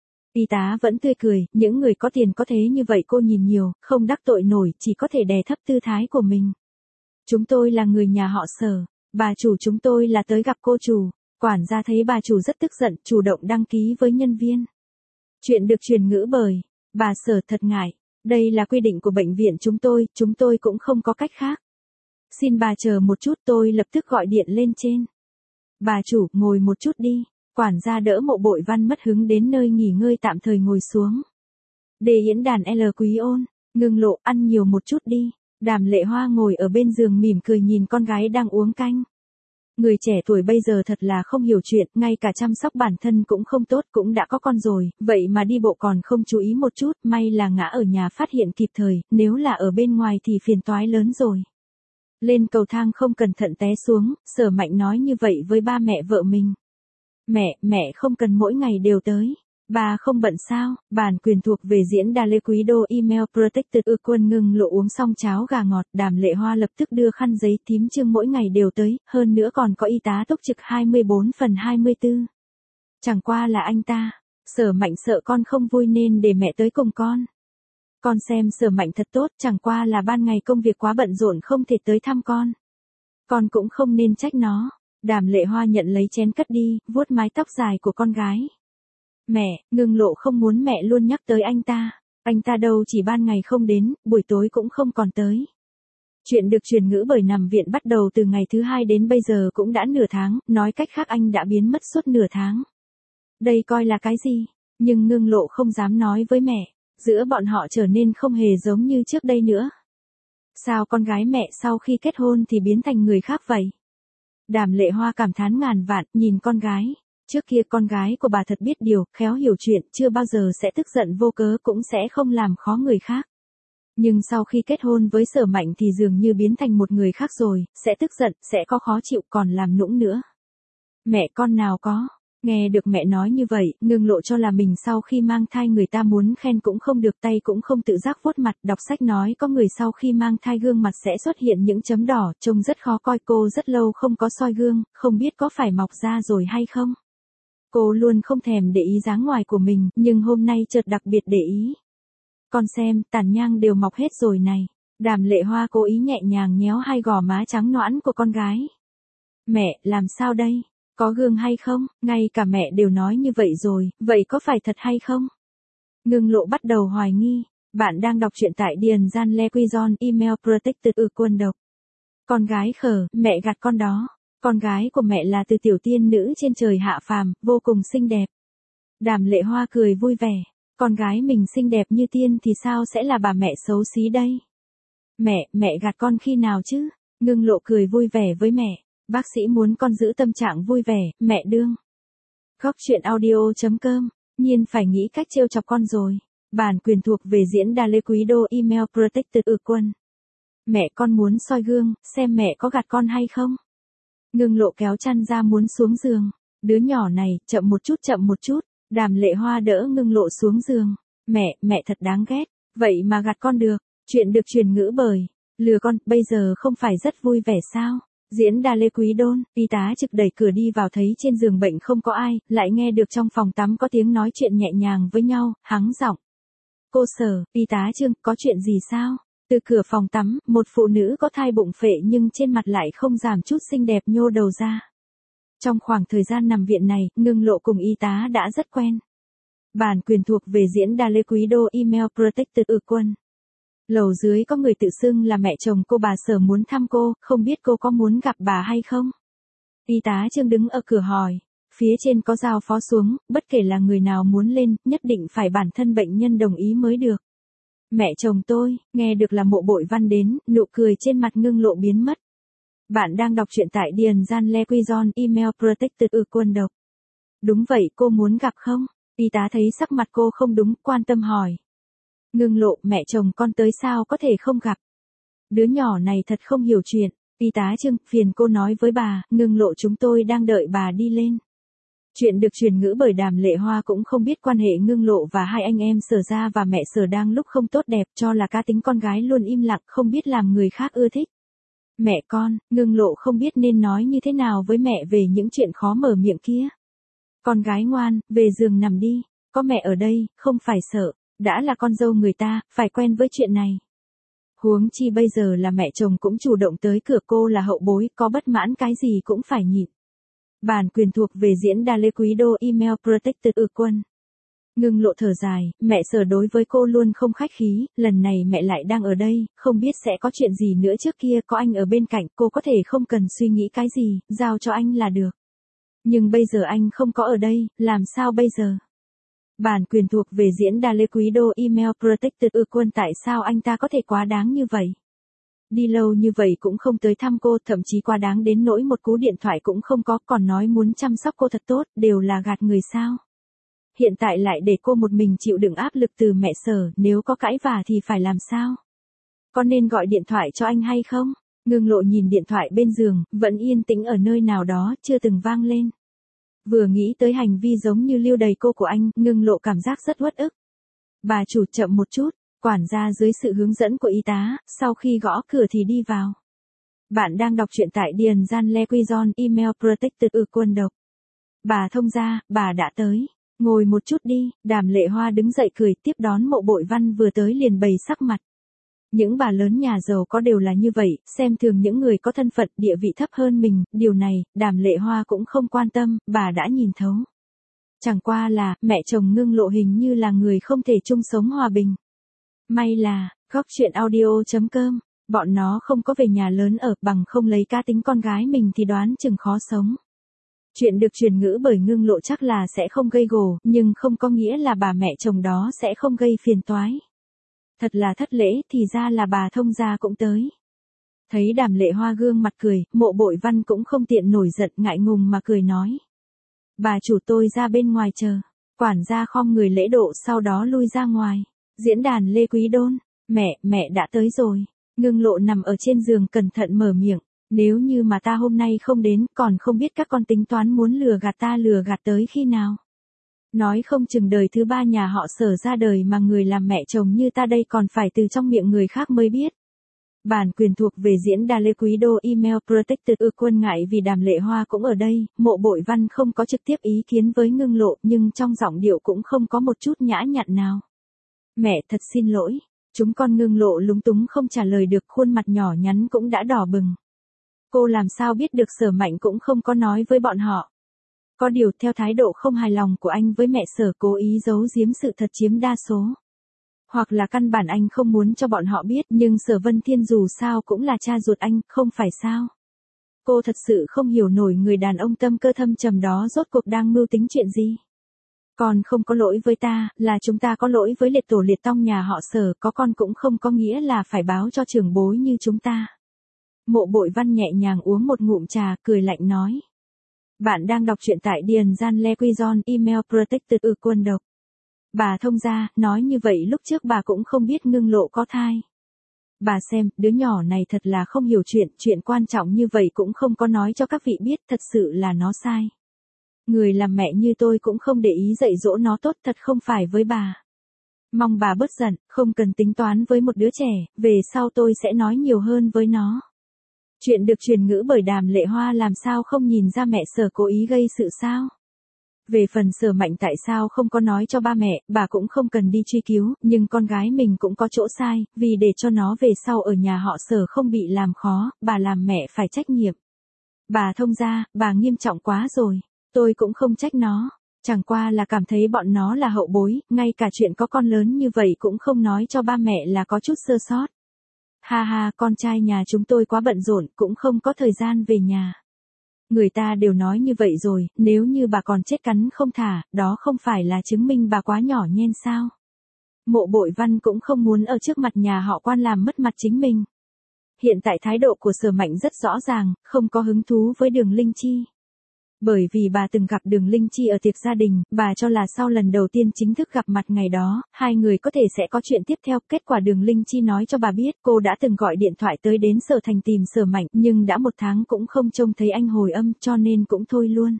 Y tá vẫn tươi cười, những người có tiền có thế như vậy cô nhìn nhiều, không đắc tội nổi, chỉ có thể đè thấp tư thái của mình. Chúng tôi là người nhà họ Sở, bà chủ chúng tôi là tới gặp cô chủ. Quản gia thấy bà chủ rất tức giận, chủ động đăng ký với nhân viên. Chuyện được truyền ngữ bởi bà Sở thật ngại, đây là quy định của bệnh viện chúng tôi cũng không có cách khác. Xin bà chờ một chút, tôi lập tức gọi điện lên trên. Bà chủ, ngồi một chút đi. Quản gia đỡ Mộ Bội Văn mất hứng đến nơi nghỉ ngơi tạm thời ngồi xuống. Đề Yến Đàn L Quý Ôn, Ngưng Lộ, ăn nhiều một chút đi. Đàm Lệ Hoa ngồi ở bên giường mỉm cười nhìn con gái đang uống canh. Người trẻ tuổi bây giờ thật là không hiểu chuyện, ngay cả chăm sóc bản thân cũng không tốt, cũng đã có con rồi, vậy mà đi bộ còn không chú ý một chút, may là ngã ở nhà phát hiện kịp thời, nếu là ở bên ngoài thì phiền toái lớn rồi. Lên cầu thang không cẩn thận té xuống, Sở Mạnh nói như vậy với ba mẹ vợ mình. Mẹ không cần mỗi ngày đều tới. Bà không bận sao? Bản quyền thuộc về diễn Đà Lê Quý Đô Email Protected Quân. Ngưng Lộ uống xong cháo gà ngọt, Đàm Lệ Hoa lập tức đưa khăn giấy, thím Trương mỗi ngày đều tới, hơn nữa còn có y tá túc trực 24/24. Chẳng qua là anh ta. Sở Mạnh sợ con không vui nên để mẹ tới cùng con. Con xem Sở Mạnh thật tốt, chẳng qua là ban ngày công việc quá bận rộn không thể tới thăm con. Con cũng không nên trách nó. Đàm Lệ Hoa nhận lấy chén cất đi, vuốt mái tóc dài của con gái. Mẹ, Ngưng Lộ không muốn mẹ luôn nhắc tới anh ta. Anh ta đâu chỉ ban ngày không đến, buổi tối cũng không còn tới. Chuyện được truyền ngữ bởi nằm viện bắt đầu từ ngày thứ 2 đến bây giờ cũng đã nửa tháng, nói cách khác anh đã biến mất suốt nửa tháng. Đây coi là cái gì? Nhưng Ngưng Lộ không dám nói với mẹ. Giữa bọn họ trở nên không hề giống như trước đây nữa. Sao con gái mẹ sau khi kết hôn thì biến thành người khác vậy? Đàm Lệ Hoa cảm thán ngàn vạn, nhìn con gái. Trước kia con gái của bà thật biết điều, khéo hiểu chuyện, chưa bao giờ sẽ tức giận vô cớ, cũng sẽ không làm khó người khác. Nhưng sau khi kết hôn với Sở Mạnh thì dường như biến thành một người khác rồi, sẽ tức giận, sẽ có khó chịu còn làm nũng nữa. Mẹ con nào có. Nghe được mẹ nói như vậy, Ngưng Lộ cho là mình sau khi mang thai người ta muốn khen cũng không được, tay cũng không tự giác vuốt mặt, đọc sách nói có người sau khi mang thai gương mặt sẽ xuất hiện những chấm đỏ, trông rất khó coi, cô rất lâu không có soi gương, không biết có phải mọc ra rồi hay không. Cô luôn không thèm để ý dáng ngoài của mình, nhưng hôm nay chợt đặc biệt để ý. Con xem, tàn nhang đều mọc hết rồi này. Đàm Lệ Hoa cố ý nhẹ nhàng nhéo hai gò má trắng nõn của con gái. Mẹ, làm sao đây? Có gương hay không? Ngay cả mẹ đều nói như vậy rồi, vậy có phải thật hay không? Ngưng Lộ bắt đầu hoài nghi. Bạn đang đọc truyện tại Điền Gian Le Quizon, email protected quân độc. Con gái khờ, mẹ gạt con đó. Con gái của mẹ là từ tiểu tiên nữ trên trời hạ phàm, vô cùng xinh đẹp. Đàm Lệ Hoa cười vui vẻ. Con gái mình xinh đẹp như tiên thì sao sẽ là bà mẹ xấu xí đây? Mẹ gạt con khi nào chứ? Ngưng Lộ cười vui vẻ với mẹ. Bác sĩ muốn con giữ tâm trạng vui vẻ, mẹ đương. Góc truyện audio.com, Nhiên phải nghĩ cách trêu chọc con rồi. Bản quyền thuộc về diễn đàn Lê Quý Đô, email protected quân. Mẹ con muốn soi gương, xem mẹ có gạt con hay không. Ngưng Lộ kéo chăn ra muốn xuống giường. Đứa nhỏ này, chậm một chút. Đàm Lệ Hoa đỡ Ngưng Lộ xuống giường. Mẹ thật đáng ghét. Vậy mà gạt con được. Chuyện được truyền ngữ bởi. Lừa con, bây giờ không phải rất vui vẻ sao? Diễn đà Lê Quý Đôn, y tá trực đẩy cửa đi vào thấy trên giường bệnh không có ai, lại nghe được trong phòng tắm có tiếng nói chuyện nhẹ nhàng với nhau, hắng giọng. Cô Sở, y tá Trương, có chuyện gì sao? Từ cửa phòng tắm, một phụ nữ có thai bụng phệ nhưng trên mặt lại không giảm chút xinh đẹp nhô đầu ra. Trong khoảng thời gian nằm viện này, Ngưng Lộ cùng y tá đã rất quen. Bản quyền thuộc về diễn đà Lê Quý Đô, email protected quân. Lầu dưới có người tự xưng là mẹ chồng cô, bà Sở muốn thăm cô, không biết cô có muốn gặp bà hay không? Y tá Trương đứng ở cửa hỏi. Phía trên có giao phó xuống, bất kể là người nào muốn lên, nhất định phải bản thân bệnh nhân đồng ý mới được. Mẹ chồng tôi, nghe được là Mộ Bội Văn đến, nụ cười trên mặt Ngưng Lộ biến mất. Bạn đang đọc truyện tại Điền Gian Le Quizon, email protected quân độc. Đúng vậy, cô muốn gặp không? Y tá thấy sắc mặt cô không đúng, quan tâm hỏi. Ngưng Lộ, mẹ chồng con tới sao có thể không gặp. Đứa nhỏ này thật không hiểu chuyện. Y tá Trương, phiền cô nói với bà, Ngưng Lộ chúng tôi đang đợi bà đi lên. Chuyện được truyền ngữ bởi Đàm Lệ Hoa cũng không biết quan hệ Ngưng Lộ và hai anh em Sở gia và mẹ Sở đang lúc không tốt đẹp, cho là cá tính con gái luôn im lặng, không biết làm người khác ưa thích. Mẹ con, Ngưng Lộ không biết nên nói như thế nào với mẹ về những chuyện khó mở miệng kia. Con gái ngoan, về giường nằm đi, có mẹ ở đây, không phải sợ. Đã là con dâu người ta, phải quen với chuyện này. Huống chi bây giờ là mẹ chồng cũng chủ động tới cửa, cô là hậu bối, có bất mãn cái gì cũng phải nhịn. Bản quyền thuộc về diễn đà Lê Quý Đô, email protected quân. Ngưng Lộ thở dài, mẹ Sở đối với cô luôn không khách khí, lần này mẹ lại đang ở đây, không biết sẽ có chuyện gì nữa, trước kia có anh ở bên cạnh, cô có thể không cần suy nghĩ cái gì, giao cho anh là được. Nhưng bây giờ anh không có ở đây, làm sao bây giờ? Bản quyền thuộc về diễn đà Lê Quý Đô, email protected quân. Tại sao anh ta có thể quá đáng như vậy? Đi lâu như vậy cũng không tới thăm cô, thậm chí quá đáng đến nỗi một cú điện thoại cũng không có, còn nói muốn chăm sóc cô thật tốt, đều là gạt người sao? Hiện tại lại để cô một mình chịu đựng áp lực từ mẹ Sở, nếu có cãi vả thì phải làm sao? Có nên gọi điện thoại cho anh hay không? Ngưng Lộ nhìn điện thoại bên giường, vẫn yên tĩnh ở nơi nào đó, chưa từng vang lên. Vừa nghĩ tới hành vi giống như lưu đày cô của anh, Ngưng Lộ cảm giác rất uất ức. Bà chủ, chậm một chút. Quản gia dưới sự hướng dẫn của y tá, sau khi gõ cửa thì đi vào. Bạn đang đọc truyện tại Điền Gian Le Quizon, email protected quân độc. Bà thông gia, bà đã tới. Ngồi một chút đi, Đàm Lệ Hoa đứng dậy cười tiếp đón Mộ Bội Văn vừa tới liền bày sắc mặt. Những bà lớn nhà giàu có đều là như vậy, xem thường những người có thân phận địa vị thấp hơn mình, điều này, Đàm Lệ Hoa cũng không quan tâm, bà đã nhìn thấu. Chẳng qua là, mẹ chồng Ngưng Lộ hình như là người không thể chung sống hòa bình. May là, góc chuyện audio.com, bọn nó không có về nhà lớn ở, bằng không lấy cá tính con gái mình thì đoán chừng khó sống. Chuyện được truyền ngữ bởi Ngưng Lộ chắc là sẽ không gây gổ, nhưng không có nghĩa là bà mẹ chồng đó sẽ không gây phiền toái. Thật là thất lễ, thì ra là bà thông gia cũng tới. Thấy Đàm Lệ Hoa gương mặt cười, Mộ Bội Văn cũng không tiện nổi giận ngại ngùng mà cười nói. Bà chủ tôi ra bên ngoài chờ. Quản gia khom người lễ độ sau đó lui ra ngoài. Diễn đàn Lê Quý Đôn. Mẹ đã tới rồi. Ngưng Lộ nằm ở trên giường cẩn thận mở miệng. Nếu như mà ta hôm nay không đến, còn không biết các con tính toán muốn lừa gạt ta lừa gạt tới khi nào. Nói không chừng đời thứ ba nhà họ Sở ra đời mà người làm mẹ chồng như ta đây còn phải từ trong miệng người khác mới biết. Bản quyền thuộc về diễn đàn Lê Quý Đô email protected quân ngại vì Đàm Lệ Hoa cũng ở đây, Mộ Bội Văn không có trực tiếp ý kiến với Ngưng Lộ nhưng trong giọng điệu cũng không có một chút nhã nhặn nào. Mẹ thật xin lỗi, chúng con Ngưng Lộ lúng túng không trả lời được khuôn mặt nhỏ nhắn cũng đã đỏ bừng. Cô làm sao biết được Sở Mạnh cũng không có nói với bọn họ. Có điều theo thái độ không hài lòng của anh với mẹ Sở cố ý giấu giếm sự thật chiếm đa số. Hoặc là căn bản anh không muốn cho bọn họ biết nhưng Sở Vân Thiên dù sao cũng là cha ruột anh, không phải sao. Cô thật sự không hiểu nổi người đàn ông tâm cơ thâm trầm đó rốt cuộc đang mưu tính chuyện gì. Còn không có lỗi với ta, là chúng ta có lỗi với liệt tổ liệt tông nhà họ Sở, có con cũng không có nghĩa là phải báo cho trưởng bối như chúng ta. Mộ Bội Văn nhẹ nhàng uống một ngụm trà, cười lạnh nói. Bạn đang đọc truyện tại Điền Gian Le Quy Giòn, email protected quân độc. Bà thông gia, nói như vậy lúc trước bà cũng không biết Ngưng Lộ có thai. Bà xem, đứa nhỏ này thật là không hiểu chuyện quan trọng như vậy cũng không có nói cho các vị biết, thật sự là nó sai. Người làm mẹ như tôi cũng không để ý dạy dỗ nó tốt, thật không phải với bà. Mong bà bớt giận, không cần tính toán với một đứa trẻ, về sau tôi sẽ nói nhiều hơn với nó. Chuyện được truyền ngữ bởi Đàm Lệ Hoa làm sao không nhìn ra mẹ Sở cố ý gây sự sao? Về phần Sở Mạnh tại sao không có nói cho ba mẹ, bà cũng không cần đi truy cứu, nhưng con gái mình cũng có chỗ sai, vì để cho nó về sau ở nhà họ Sở không bị làm khó, bà làm mẹ phải trách nhiệm. Bà thông gia, bà nghiêm trọng quá rồi, tôi cũng không trách nó, chẳng qua là cảm thấy bọn nó là hậu bối, ngay cả chuyện có con lớn như vậy cũng không nói cho ba mẹ là có chút sơ sót. Ha ha, con trai nhà chúng tôi quá bận rộn, cũng không có thời gian về nhà. Người ta đều nói như vậy rồi, nếu như bà còn chết cắn không thả, đó không phải là chứng minh bà quá nhỏ nhen sao? Mộ Bội Văn cũng không muốn ở trước mặt nhà họ Quan làm mất mặt chính mình. Hiện tại thái độ của Sở Mạnh rất rõ ràng, không có hứng thú với Đường Linh Chi. Bởi vì bà từng gặp Đường Linh Chi ở tiệc gia đình, bà cho là sau lần đầu tiên chính thức gặp mặt ngày đó, hai người có thể sẽ có chuyện tiếp theo. Kết quả Đường Linh Chi nói cho bà biết cô đã từng gọi điện thoại tới đến Sở Thành tìm Sở Mạnh, nhưng đã 1 tháng cũng không trông thấy anh hồi âm cho nên cũng thôi luôn.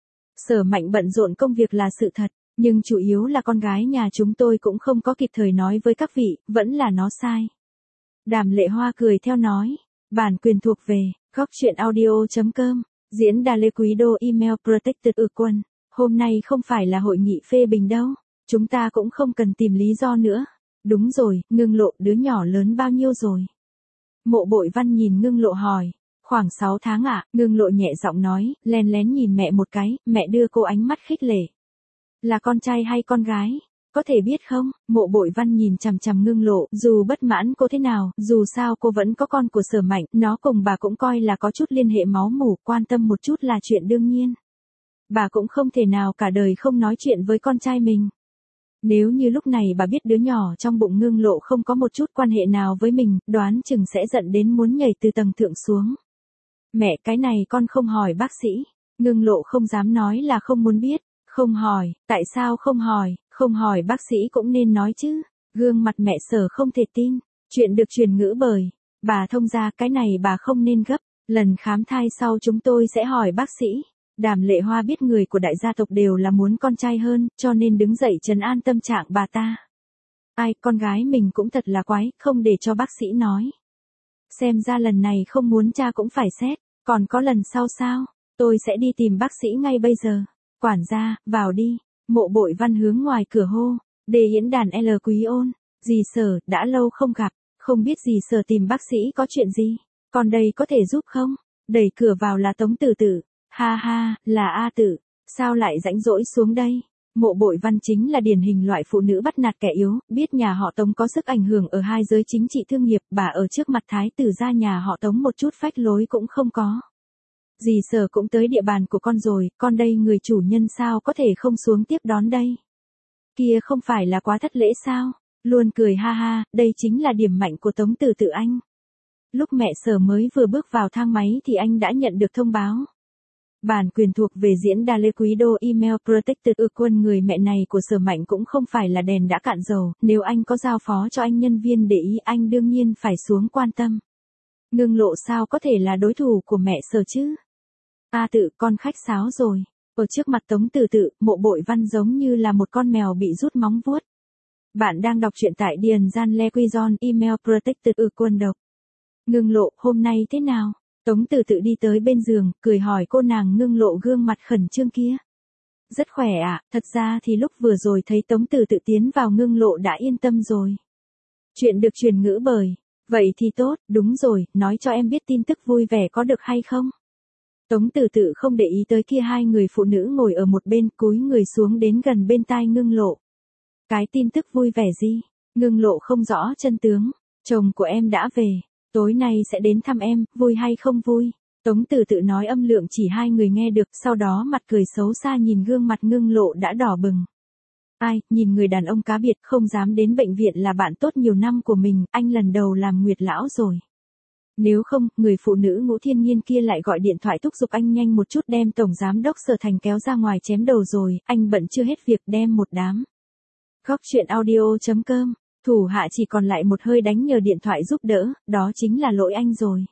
Sở Mạnh bận rộn công việc là sự thật, nhưng chủ yếu là con gái nhà chúng tôi cũng không có kịp thời nói với các vị, vẫn là nó sai. Đàm Lệ Hoa cười theo nói, bản quyền thuộc về, góc chuyện audio.com. Diễn đàn Lê Quý Đô email protected quân. Hôm nay không phải là hội nghị phê bình đâu. Chúng ta cũng không cần tìm lý do nữa. Đúng rồi, Ngưng Lộ đứa nhỏ lớn bao nhiêu rồi? Mộ Bội Văn nhìn Ngưng Lộ hỏi. Khoảng 6 tháng ạ, Ngưng Lộ nhẹ giọng nói, lén lén nhìn mẹ một cái, mẹ đưa cô ánh mắt khích lệ. Là con trai hay con gái? Có thể biết không? Mộ Bội Văn nhìn chằm chằm Ngưng Lộ, dù bất mãn cô thế nào, dù sao cô vẫn có con của Sở Mạnh, nó cùng bà cũng coi là có chút liên hệ máu mủ, quan tâm một chút là chuyện đương nhiên. Bà cũng không thể nào cả đời không nói chuyện với con trai mình. Nếu như lúc này bà biết đứa nhỏ trong bụng Ngưng Lộ không có một chút quan hệ nào với mình, đoán chừng sẽ giận đến muốn nhảy từ tầng thượng xuống. Mẹ, cái này con không hỏi bác sĩ. Ngưng Lộ không dám nói là không muốn biết. Không hỏi, tại sao không hỏi, không hỏi bác sĩ cũng nên nói chứ. Gương mặt mẹ Sở không thể tin. Chuyện được truyền ngữ bởi, bà thông gia, cái này bà không nên gấp. Lần khám thai sau chúng tôi sẽ hỏi bác sĩ. Đàm Lệ Hoa biết người của đại gia tộc đều là muốn con trai hơn, cho nên đứng dậy trấn an tâm trạng bà ta. Ai, con gái mình cũng thật là quái, không để cho bác sĩ nói. Xem ra lần này không muốn cha cũng phải xét, còn có lần sau sao, tôi sẽ đi tìm bác sĩ ngay bây giờ. Quản gia, vào đi. Mộ Bội Văn hướng ngoài cửa hô. Đề Hiển Đàn L Quý Ôn. Dì Sở, đã lâu không gặp. Không biết dì Sở tìm bác sĩ có chuyện gì. Con đây có thể giúp không? Đẩy cửa vào là Tống Tử Tử. Ha ha, là A Tử. Sao lại rãnh rỗi xuống đây? Mộ Bội Văn chính là điển hình loại phụ nữ bắt nạt kẻ yếu, biết nhà họ Tống có sức ảnh hưởng ở hai giới chính trị thương nghiệp, bà ở trước mặt thái tử gia nhà họ Tống một chút phách lối cũng không có. Dì Sở cũng tới địa bàn của con rồi, con đây người chủ nhân sao có thể không xuống tiếp đón đây? Kia không phải là quá thất lễ sao? Luôn cười ha ha, đây chính là điểm mạnh của Tống Tử Tử anh. Lúc mẹ Sở mới vừa bước vào thang máy thì anh đã nhận được thông báo. Bản quyền thuộc về diễn đa Lê Quý Đô email protected quân người mẹ này của Sở Mạnh cũng không phải là đèn đã cạn dầu, nếu anh có giao phó cho anh nhân viên để ý anh đương nhiên phải xuống quan tâm. Ngưng Lộ sao có thể là đối thủ của mẹ Sở chứ? A Tử, con khách sáo rồi. Ở trước mặt Tống Tử Tử, Mộ Bội Văn giống như là một con mèo bị rút móng vuốt. Bạn đang đọc truyện tại Điền Gian Le Quy Gion email protected quân độc. Ngưng Lộ, hôm nay thế nào? Tống Tử Tử đi tới bên giường, cười hỏi cô nàng Ngưng Lộ gương mặt khẩn trương kia. Rất khỏe ạ, thật ra thì lúc vừa rồi thấy Tống Tử Tử tiến vào Ngưng Lộ đã yên tâm rồi. Chuyện được truyền ngữ bởi. Vậy thì tốt, đúng rồi, nói cho em biết tin tức vui vẻ có được hay không? Tống Tử Tử không để ý tới kia hai người phụ nữ ngồi ở một bên, cúi người xuống đến gần bên tai Ngưng Lộ. Cái tin tức vui vẻ gì? Ngưng Lộ không rõ chân tướng. Chồng của em đã về. Tối nay sẽ đến thăm em, vui hay không vui? Tống Tử Tử nói âm lượng chỉ hai người nghe được, sau đó mặt cười xấu xa nhìn gương mặt Ngưng Lộ đã đỏ bừng. Ai, nhìn người đàn ông cá biệt không dám đến bệnh viện là bạn tốt nhiều năm của mình, anh lần đầu làm nguyệt lão rồi. Nếu không, người phụ nữ Ngũ Thiên Nhiên kia lại gọi điện thoại thúc giục anh nhanh một chút đem Tổng Giám đốc Sở Thành kéo ra ngoài chém đầu rồi, anh bận chưa hết việc đem một đám. Góc chuyện audio.com, thủ hạ chỉ còn lại một hơi đánh nhờ điện thoại giúp đỡ, đó chính là lỗi anh rồi.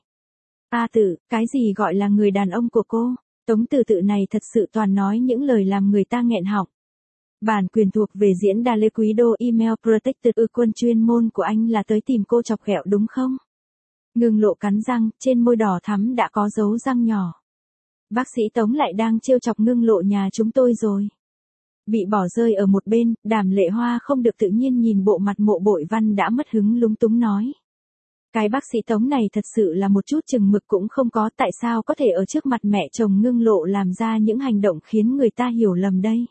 A Tử, cái gì gọi là người đàn ông của cô? Tống Tử Tử này thật sự toàn nói những lời làm người ta nghẹn họng. Bản quyền thuộc về diễn đa Lê Quý Đô email protected quân chuyên môn của anh là tới tìm cô chọc ghẹo đúng không? Ngưng Lộ cắn răng, trên môi đỏ thắm đã có dấu răng nhỏ. Bác sĩ Tống lại đang trêu chọc Ngưng Lộ nhà chúng tôi rồi. Bị bỏ rơi ở một bên, Đàm Lệ Hoa không được tự nhiên nhìn bộ mặt Mộ Bội Văn đã mất hứng lúng túng nói. Cái bác sĩ Tống này thật sự là một chút chừng mực cũng không có, tại sao có thể ở trước mặt mẹ chồng Ngưng Lộ làm ra những hành động khiến người ta hiểu lầm đây.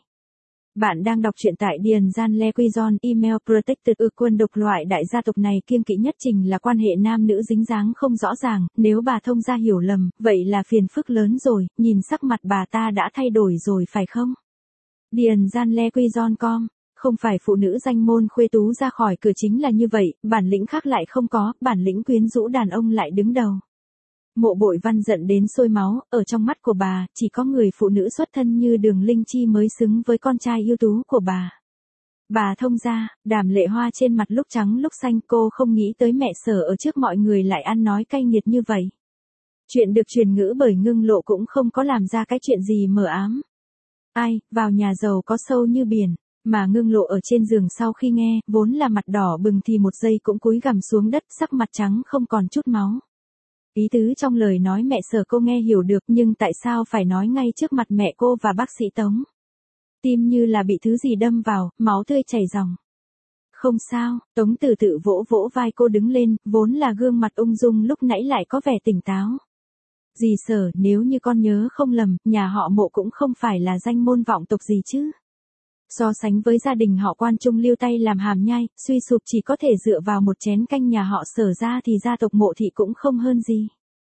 Bạn đang đọc truyện tại Điền Gian Le Quy Gion email protected quân độc loại đại gia tộc này kiêng kỵ nhất trình là quan hệ nam nữ dính dáng không rõ ràng, nếu bà thông gia hiểu lầm, vậy là phiền phức lớn rồi, nhìn sắc mặt bà ta đã thay đổi rồi phải không? Điền Gian Le Quy Gion com, không phải phụ nữ danh môn khuê tú ra khỏi cửa chính là như vậy, bản lĩnh khác lại không có, bản lĩnh quyến rũ đàn ông lại đứng đầu. Mộ Bội Văn giận đến sôi máu, ở trong mắt của bà, chỉ có người phụ nữ xuất thân như Đường Linh Chi mới xứng với con trai ưu tú của bà. Bà thông gia, Đàm Lệ Hoa trên mặt lúc trắng lúc xanh, cô không nghĩ tới mẹ Sở ở trước mọi người lại ăn nói cay nghiệt như vậy. Chuyện được truyền ngữ bởi Ngưng Lộ cũng không có làm ra cái chuyện gì mờ ám. Ai, vào nhà giàu có sâu như biển, mà Ngưng Lộ ở trên giường sau khi nghe, vốn là mặt đỏ bừng thì một giây cũng cúi gằm xuống đất, sắc mặt trắng không còn chút máu. Ý tứ trong lời nói mẹ Sở cô nghe hiểu được, nhưng tại sao phải nói ngay trước mặt mẹ cô và bác sĩ Tống? Tim như là bị thứ gì đâm vào, máu tươi chảy ròng. Không sao, Tống Tử Tử vỗ vỗ vai cô đứng lên, vốn là gương mặt ung dung lúc nãy lại có vẻ tỉnh táo. Dì Sở, nếu như con nhớ không lầm, nhà họ Mộ cũng không phải là danh môn vọng tộc gì chứ. So sánh với gia đình họ Quan Trung Liêu tay làm hàm nhai, suy sụp chỉ có thể dựa vào một chén canh nhà họ Sở ra thì gia tộc Mộ thị cũng không hơn gì.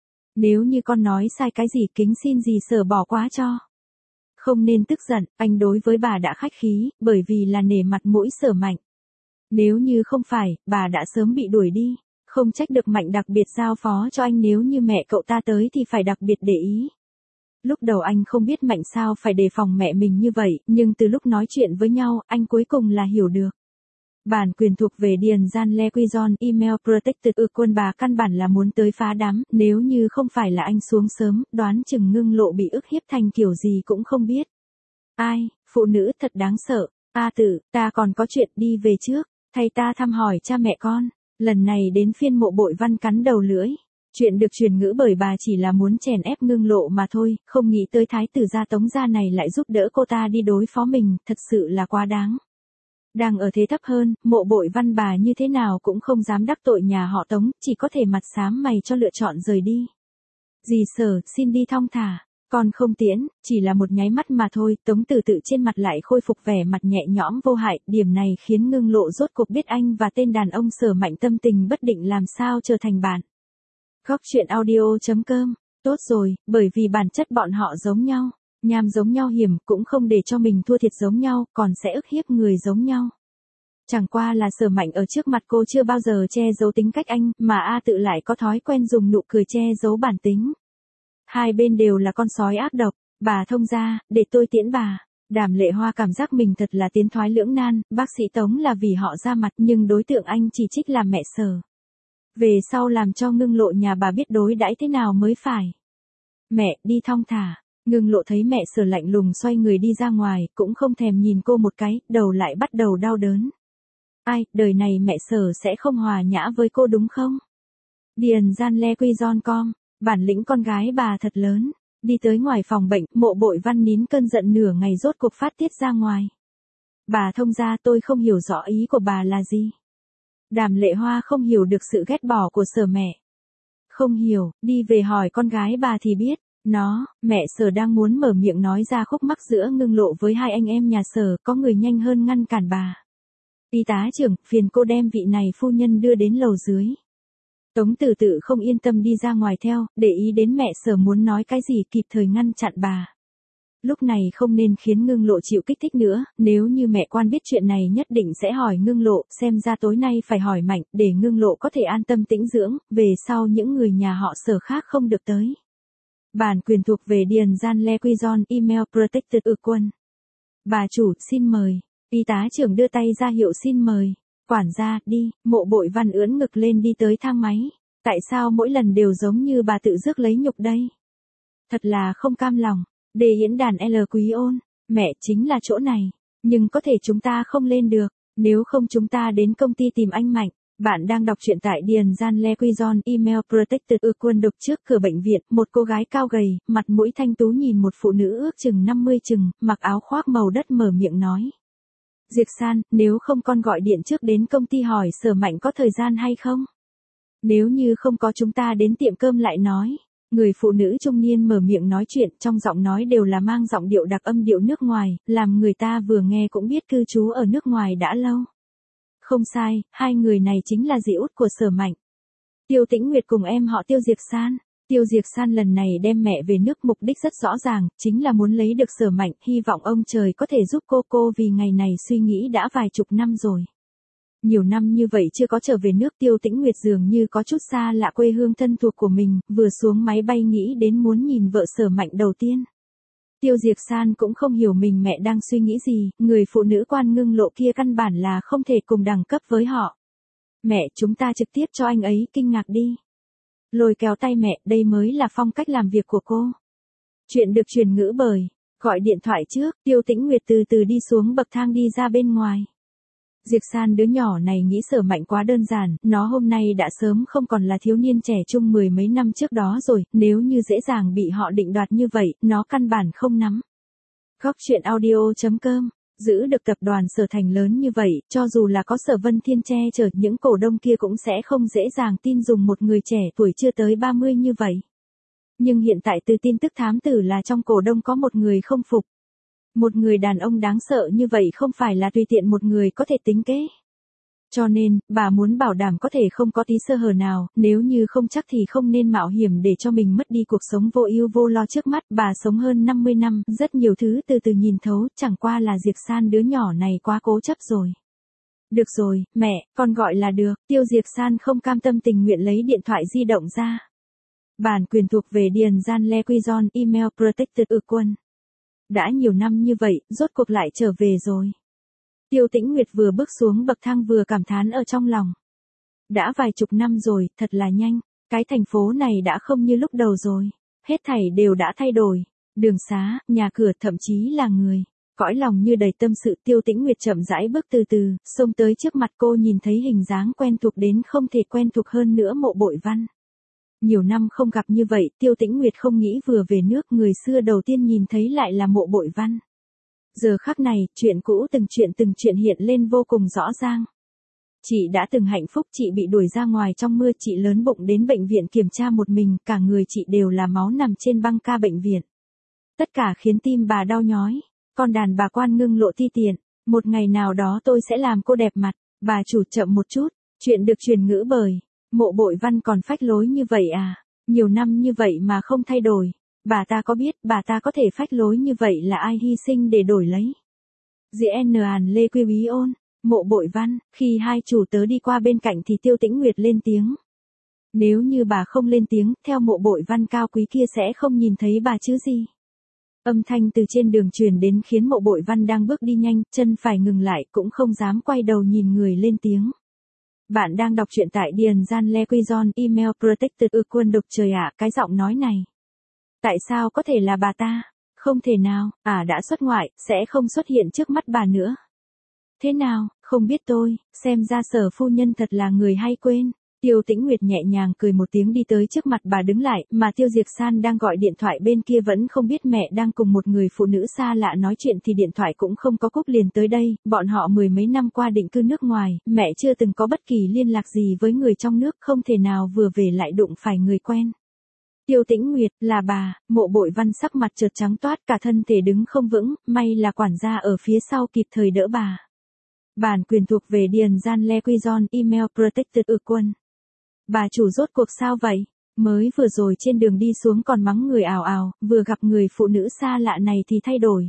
Nếu như con nói sai cái gì kính xin dì Sở bỏ qua cho. Không nên tức giận, anh đối với bà đã khách khí, bởi vì là nể mặt mũi Sở Mạnh. Nếu như không phải, bà đã sớm bị đuổi đi. Không trách được Mạnh đặc biệt giao phó cho anh, nếu như mẹ cậu ta tới thì phải đặc biệt để ý. Lúc đầu anh không biết Mạnh sao phải đề phòng mẹ mình như vậy, nhưng từ lúc nói chuyện với nhau, anh cuối cùng là hiểu được. Bản quyền thuộc về Điền Gian Le Quy Gion email protected quân bà căn bản là muốn tới phá đám, nếu như không phải là anh xuống sớm, đoán chừng Ngưng Lộ bị ức hiếp thành kiểu gì cũng không biết. Ai, phụ nữ thật đáng sợ. A Tử, ta còn có chuyện đi về trước, thay ta thăm hỏi cha mẹ con. Lần này đến phiên Mộ Bội Văn cắn đầu lưỡi. Chuyện được truyền ngữ bởi bà chỉ là muốn chèn ép Ngưng Lộ mà thôi, không nghĩ tới thái tử gia Tống gia này lại giúp đỡ cô ta đi đối phó mình, thật sự là quá đáng. Đang ở thế thấp hơn, Mộ Bội Văn bà như thế nào cũng không dám đắc tội nhà họ Tống, chỉ có thể mặt xám mày cho lựa chọn rời đi. Dì Sở, xin đi thong thả. Con không tiễn, chỉ là một nháy mắt mà thôi. Tống Tử Tự trên mặt lại khôi phục vẻ mặt nhẹ nhõm vô hại. Điểm này khiến Ngưng Lộ rốt cuộc biết anh và tên đàn ông Sở Mạnh tâm tình bất định làm sao trở thành bạn. Góc truyện audio.com. Tốt rồi, bởi vì bản chất bọn họ giống nhau. Nham giống nhau hiểm, cũng không để cho mình thua thiệt giống nhau, còn sẽ ức hiếp người giống nhau. Chẳng qua là Sở Mạnh ở trước mặt cô chưa bao giờ che giấu tính cách anh, mà A Tự lại có thói quen dùng nụ cười che giấu bản tính. Hai bên đều là con sói ác độc. Bà thông gia, để tôi tiễn bà. Đàm Lệ Hoa cảm giác mình thật là tiến thoái lưỡng nan, bác sĩ Tống là vì họ ra mặt nhưng đối tượng anh chỉ trích là mẹ Sở. Về sau làm cho Ngưng Lộ nhà bà biết đối đãi thế nào mới phải. Mẹ, đi thong thả. Ngưng Lộ thấy mẹ Sở lạnh lùng xoay người đi ra ngoài, cũng không thèm nhìn cô một cái, đầu lại bắt đầu đau đớn. Ai, đời này mẹ Sở sẽ không hòa nhã với cô đúng không? Điền Gian Le Quy Giòn Com, bản lĩnh con gái bà thật lớn. Đi tới ngoài phòng bệnh, Mộ Bội Văn nín cơn giận nửa ngày rốt cuộc phát tiết ra ngoài. Bà thông gia, tôi không hiểu rõ ý của bà là gì. Đàm Lệ Hoa không hiểu được sự ghét bỏ của Sở mẹ. Không hiểu, đi về hỏi con gái bà thì biết. Mẹ Sở đang muốn mở miệng nói ra khúc mắc giữa Ngưng Lộ với hai anh em nhà Sở, có người nhanh hơn ngăn cản bà. Y tá trưởng, phiền cô đem vị này phu nhân đưa đến lầu dưới. Tống Tử Tự không yên tâm đi ra ngoài theo, để ý đến mẹ Sở muốn nói cái gì kịp thời ngăn chặn bà. Lúc này không nên khiến Ngưng Lộ chịu kích thích nữa, nếu như mẹ quan biết chuyện này nhất định sẽ hỏi Ngưng Lộ, xem ra tối nay phải hỏi Mạnh, để Ngưng Lộ có thể an tâm tĩnh dưỡng, về sau những người nhà họ Sở khác không được tới. Bản quyền thuộc về Điền Gian Le Quy Giòn, email protected quân. Bà chủ, xin mời. Y tá trưởng đưa tay ra hiệu xin mời. Quản gia, đi. Mộ Bội Văn ưỡn ngực lên đi tới thang máy. Tại sao mỗi lần đều giống như bà tự rước lấy nhục đây? Thật là không cam lòng. Đề diễn đàn L Quý Ôn. Mẹ, chính là chỗ này. Nhưng có thể chúng ta không lên được. Nếu không chúng ta đến công ty tìm anh Mạnh. Bạn đang đọc truyện tại Điền Gian Le Quy Giòn, email protected quân. Đục trước cửa bệnh viện, một cô gái cao gầy, mặt mũi thanh tú nhìn một phụ nữ ước chừng 50 chừng, mặc áo khoác màu đất mở miệng nói. Diệp San, nếu không con gọi điện trước đến công ty hỏi Sở Mạnh có thời gian hay không? Nếu như không có chúng ta đến tiệm cơm lại nói. Người phụ nữ trung niên mở miệng nói chuyện, trong giọng nói đều là mang giọng điệu đặc âm điệu nước ngoài, làm người ta vừa nghe cũng biết cư trú ở nước ngoài đã lâu. Không sai, hai người này chính là dì út của Sở Mạnh. Tiêu Tĩnh Nguyệt cùng em họ Tiêu Diệp San. Tiêu Diệp San lần này đem mẹ về nước mục đích rất rõ ràng, chính là muốn lấy được Sở Mạnh, hy vọng ông trời có thể giúp cô vì ngày này suy nghĩ đã vài chục năm rồi. Nhiều năm như vậy chưa có trở về nước, Tiêu Tĩnh Nguyệt dường như có chút xa lạ quê hương thân thuộc của mình, vừa xuống máy bay nghĩ đến muốn nhìn vợ Sở Mạnh đầu tiên. Tiêu Diệp San cũng không hiểu mình mẹ đang suy nghĩ gì, người phụ nữ quan Ngưng Lộ kia căn bản là không thể cùng đẳng cấp với họ. Mẹ, chúng ta trực tiếp cho anh ấy kinh ngạc đi. Lôi kéo tay mẹ, đây mới là phong cách làm việc của cô. Chuyện được truyền ngữ bởi, gọi điện thoại trước, Tiêu Tĩnh Nguyệt từ từ đi xuống bậc thang đi ra bên ngoài. Diệp San đứa nhỏ này nghĩ Sở Mạnh quá đơn giản, nó hôm nay đã sớm không còn là thiếu niên trẻ trung mười mấy năm trước đó rồi, nếu như dễ dàng bị họ định đoạt như vậy, nó căn bản không nắm. Góc truyện audio.com. Giữ được tập đoàn Sở Thành lớn như vậy, cho dù là có Sở Vân Thiên che chở, những cổ đông kia cũng sẽ không dễ dàng tin dùng một người trẻ tuổi chưa tới 30 như vậy. Nhưng hiện tại từ tin tức thám tử là trong cổ đông có một người không phục. Một người đàn ông đáng sợ như vậy không phải là tùy tiện một người có thể tính kế. Cho nên, bà muốn bảo đảm có thể không có tí sơ hở nào, nếu như không chắc thì không nên mạo hiểm để cho mình mất đi cuộc sống vô ưu vô lo trước mắt. Bà sống hơn 50 năm, rất nhiều thứ từ từ nhìn thấu, chẳng qua là Diệp San đứa nhỏ này quá cố chấp rồi. Được rồi, mẹ, con gọi là được. Tiêu Diệp San không cam tâm tình nguyện lấy điện thoại di động ra. Bản quyền thuộc về Điền Gian Le Quy Giòn, email protected quân. Đã nhiều năm như vậy, rốt cuộc lại trở về rồi. Tiêu Tĩnh Nguyệt vừa bước xuống bậc thang vừa cảm thán ở trong lòng. Đã vài chục năm rồi, thật là nhanh. Cái thành phố này đã không như lúc đầu rồi. Hết thảy đều đã thay đổi. Đường xá, nhà cửa, thậm chí là người. Cõi lòng như đầy tâm sự. Tiêu Tĩnh Nguyệt chậm rãi bước từ từ, xông tới trước mặt cô, nhìn thấy hình dáng quen thuộc đến không thể quen thuộc hơn nữa Mộ Bội Văn. Nhiều năm không gặp như vậy, Tiêu Tĩnh Nguyệt không nghĩ vừa về nước người xưa đầu tiên nhìn thấy lại là Mộ Bội Văn. Giờ khắc này, chuyện cũ từng chuyện hiện lên vô cùng rõ ràng. Chị đã từng hạnh phúc, chị bị đuổi ra ngoài trong mưa, chị lớn bụng đến bệnh viện kiểm tra một mình, cả người chị đều là máu nằm trên băng ca bệnh viện. Tất cả khiến tim bà đau nhói, con đàn bà quan ngưng lộ ti tiện, một ngày nào đó tôi sẽ làm cô đẹp mặt, bà chủ chậm một chút, chuyện được truyền ngữ bởi, Mộ Bội Văn còn phách lối như vậy à, nhiều năm như vậy mà không thay đổi, bà ta có biết bà ta có thể phách lối như vậy là ai hy sinh để đổi lấy. Diễn N. Lê Quy Bí Ôn, Mộ Bội Văn, khi hai chủ tớ đi qua bên cạnh thì Tiêu Tĩnh Nguyệt lên tiếng. Nếu như bà không lên tiếng, theo Mộ Bội Văn cao quý kia sẽ không nhìn thấy bà chứ gì. Âm thanh từ trên đường truyền đến khiến Mộ Bội Văn đang bước đi nhanh, chân phải ngừng lại cũng không dám quay đầu nhìn người lên tiếng. Bạn đang đọc truyện tại Điền Gian Le Quy Giòn, email protected quân độc trời ạ, cái giọng nói này. Tại sao có thể là bà ta? Không thể nào, đã xuất ngoại, sẽ không xuất hiện trước mắt bà nữa. Thế nào, không biết tôi, xem ra Sở phu nhân thật là người hay quên. Tiêu Tĩnh Nguyệt nhẹ nhàng cười một tiếng đi tới trước mặt bà đứng lại, mà Tiêu Diệp San đang gọi điện thoại bên kia vẫn không biết mẹ đang cùng một người phụ nữ xa lạ nói chuyện thì điện thoại cũng không có cúp liền tới đây, bọn họ mười mấy năm qua định cư nước ngoài, mẹ chưa từng có bất kỳ liên lạc gì với người trong nước, không thể nào vừa về lại đụng phải người quen. Tiêu Tĩnh Nguyệt, là bà, Mộ Bội Văn sắc mặt chợt trắng toát cả thân thể đứng không vững, may là quản gia ở phía sau kịp thời đỡ bà. Bản quyền thuộc về Điền Gian Le Quy Giòn, email protected quân. Bà chủ rốt cuộc sao vậy? Mới vừa rồi trên đường đi xuống còn mắng người ào ào, vừa gặp người phụ nữ xa lạ này thì thay đổi.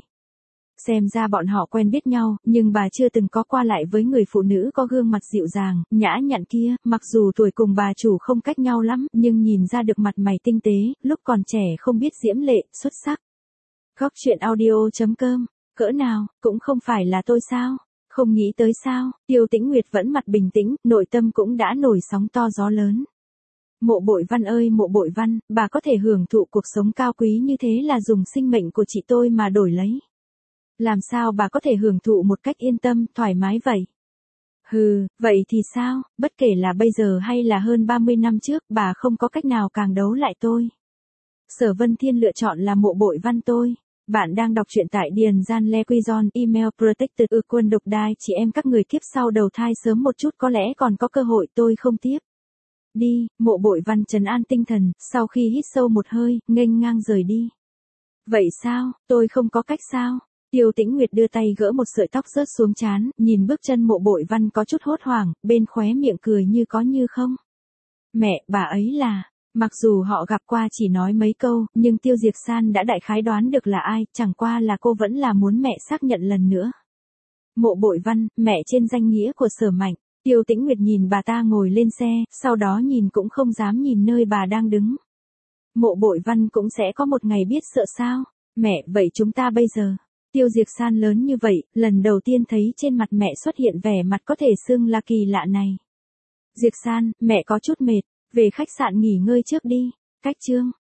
Xem ra bọn họ quen biết nhau, nhưng bà chưa từng có qua lại với người phụ nữ có gương mặt dịu dàng, nhã nhặn kia, mặc dù tuổi cùng bà chủ không cách nhau lắm, nhưng nhìn ra được mặt mày tinh tế, lúc còn trẻ không biết diễm lệ, xuất sắc. Góc truyện audio.com, cỡ nào, cũng không phải là tôi sao? Không nghĩ tới sao, Tiêu Tĩnh Nguyệt vẫn mặt bình tĩnh, nội tâm cũng đã nổi sóng to gió lớn. Mộ Bội Văn ơi Mộ Bội Văn, bà có thể hưởng thụ cuộc sống cao quý như thế là dùng sinh mệnh của chị tôi mà đổi lấy. Làm sao bà có thể hưởng thụ một cách yên tâm, thoải mái vậy? Hừ, vậy thì sao, bất kể là bây giờ hay là hơn 30 năm trước, bà không có cách nào càng đấu lại tôi. Sở Vân Thiên lựa chọn là Mộ Bội Văn tôi. Bạn đang đọc truyện tại Điền Gian Le Quy Giòn, email protected quân độc đai, chị em các người kiếp sau đầu thai sớm một chút có lẽ còn có cơ hội, tôi không tiếp. Đi, Mộ Bội Văn trấn an tinh thần, sau khi hít sâu một hơi, nghênh ngang rời đi. Vậy sao, tôi không có cách sao? Tiêu Tĩnh Nguyệt đưa tay gỡ một sợi tóc rớt xuống trán, nhìn bước chân Mộ Bội Văn có chút hốt hoảng, bên khóe miệng cười như có như không. Mẹ, bà ấy là... Mặc dù họ gặp qua chỉ nói mấy câu, nhưng Tiêu Diệp San đã đại khái đoán được là ai, chẳng qua là cô vẫn là muốn mẹ xác nhận lần nữa. Mộ Bội Văn, mẹ trên danh nghĩa của Sở Mạnh. Tiêu Tĩnh Nguyệt nhìn bà ta ngồi lên xe, sau đó nhìn cũng không dám nhìn nơi bà đang đứng. Mộ Bội Văn cũng sẽ có một ngày biết sợ sao? Mẹ, vậy chúng ta bây giờ? Tiêu Diệp San lớn như vậy, lần đầu tiên thấy trên mặt mẹ xuất hiện vẻ mặt có thể xưng là kỳ lạ này. Diệp San, mẹ có chút mệt. Về khách sạn nghỉ ngơi trước đi. Cách chương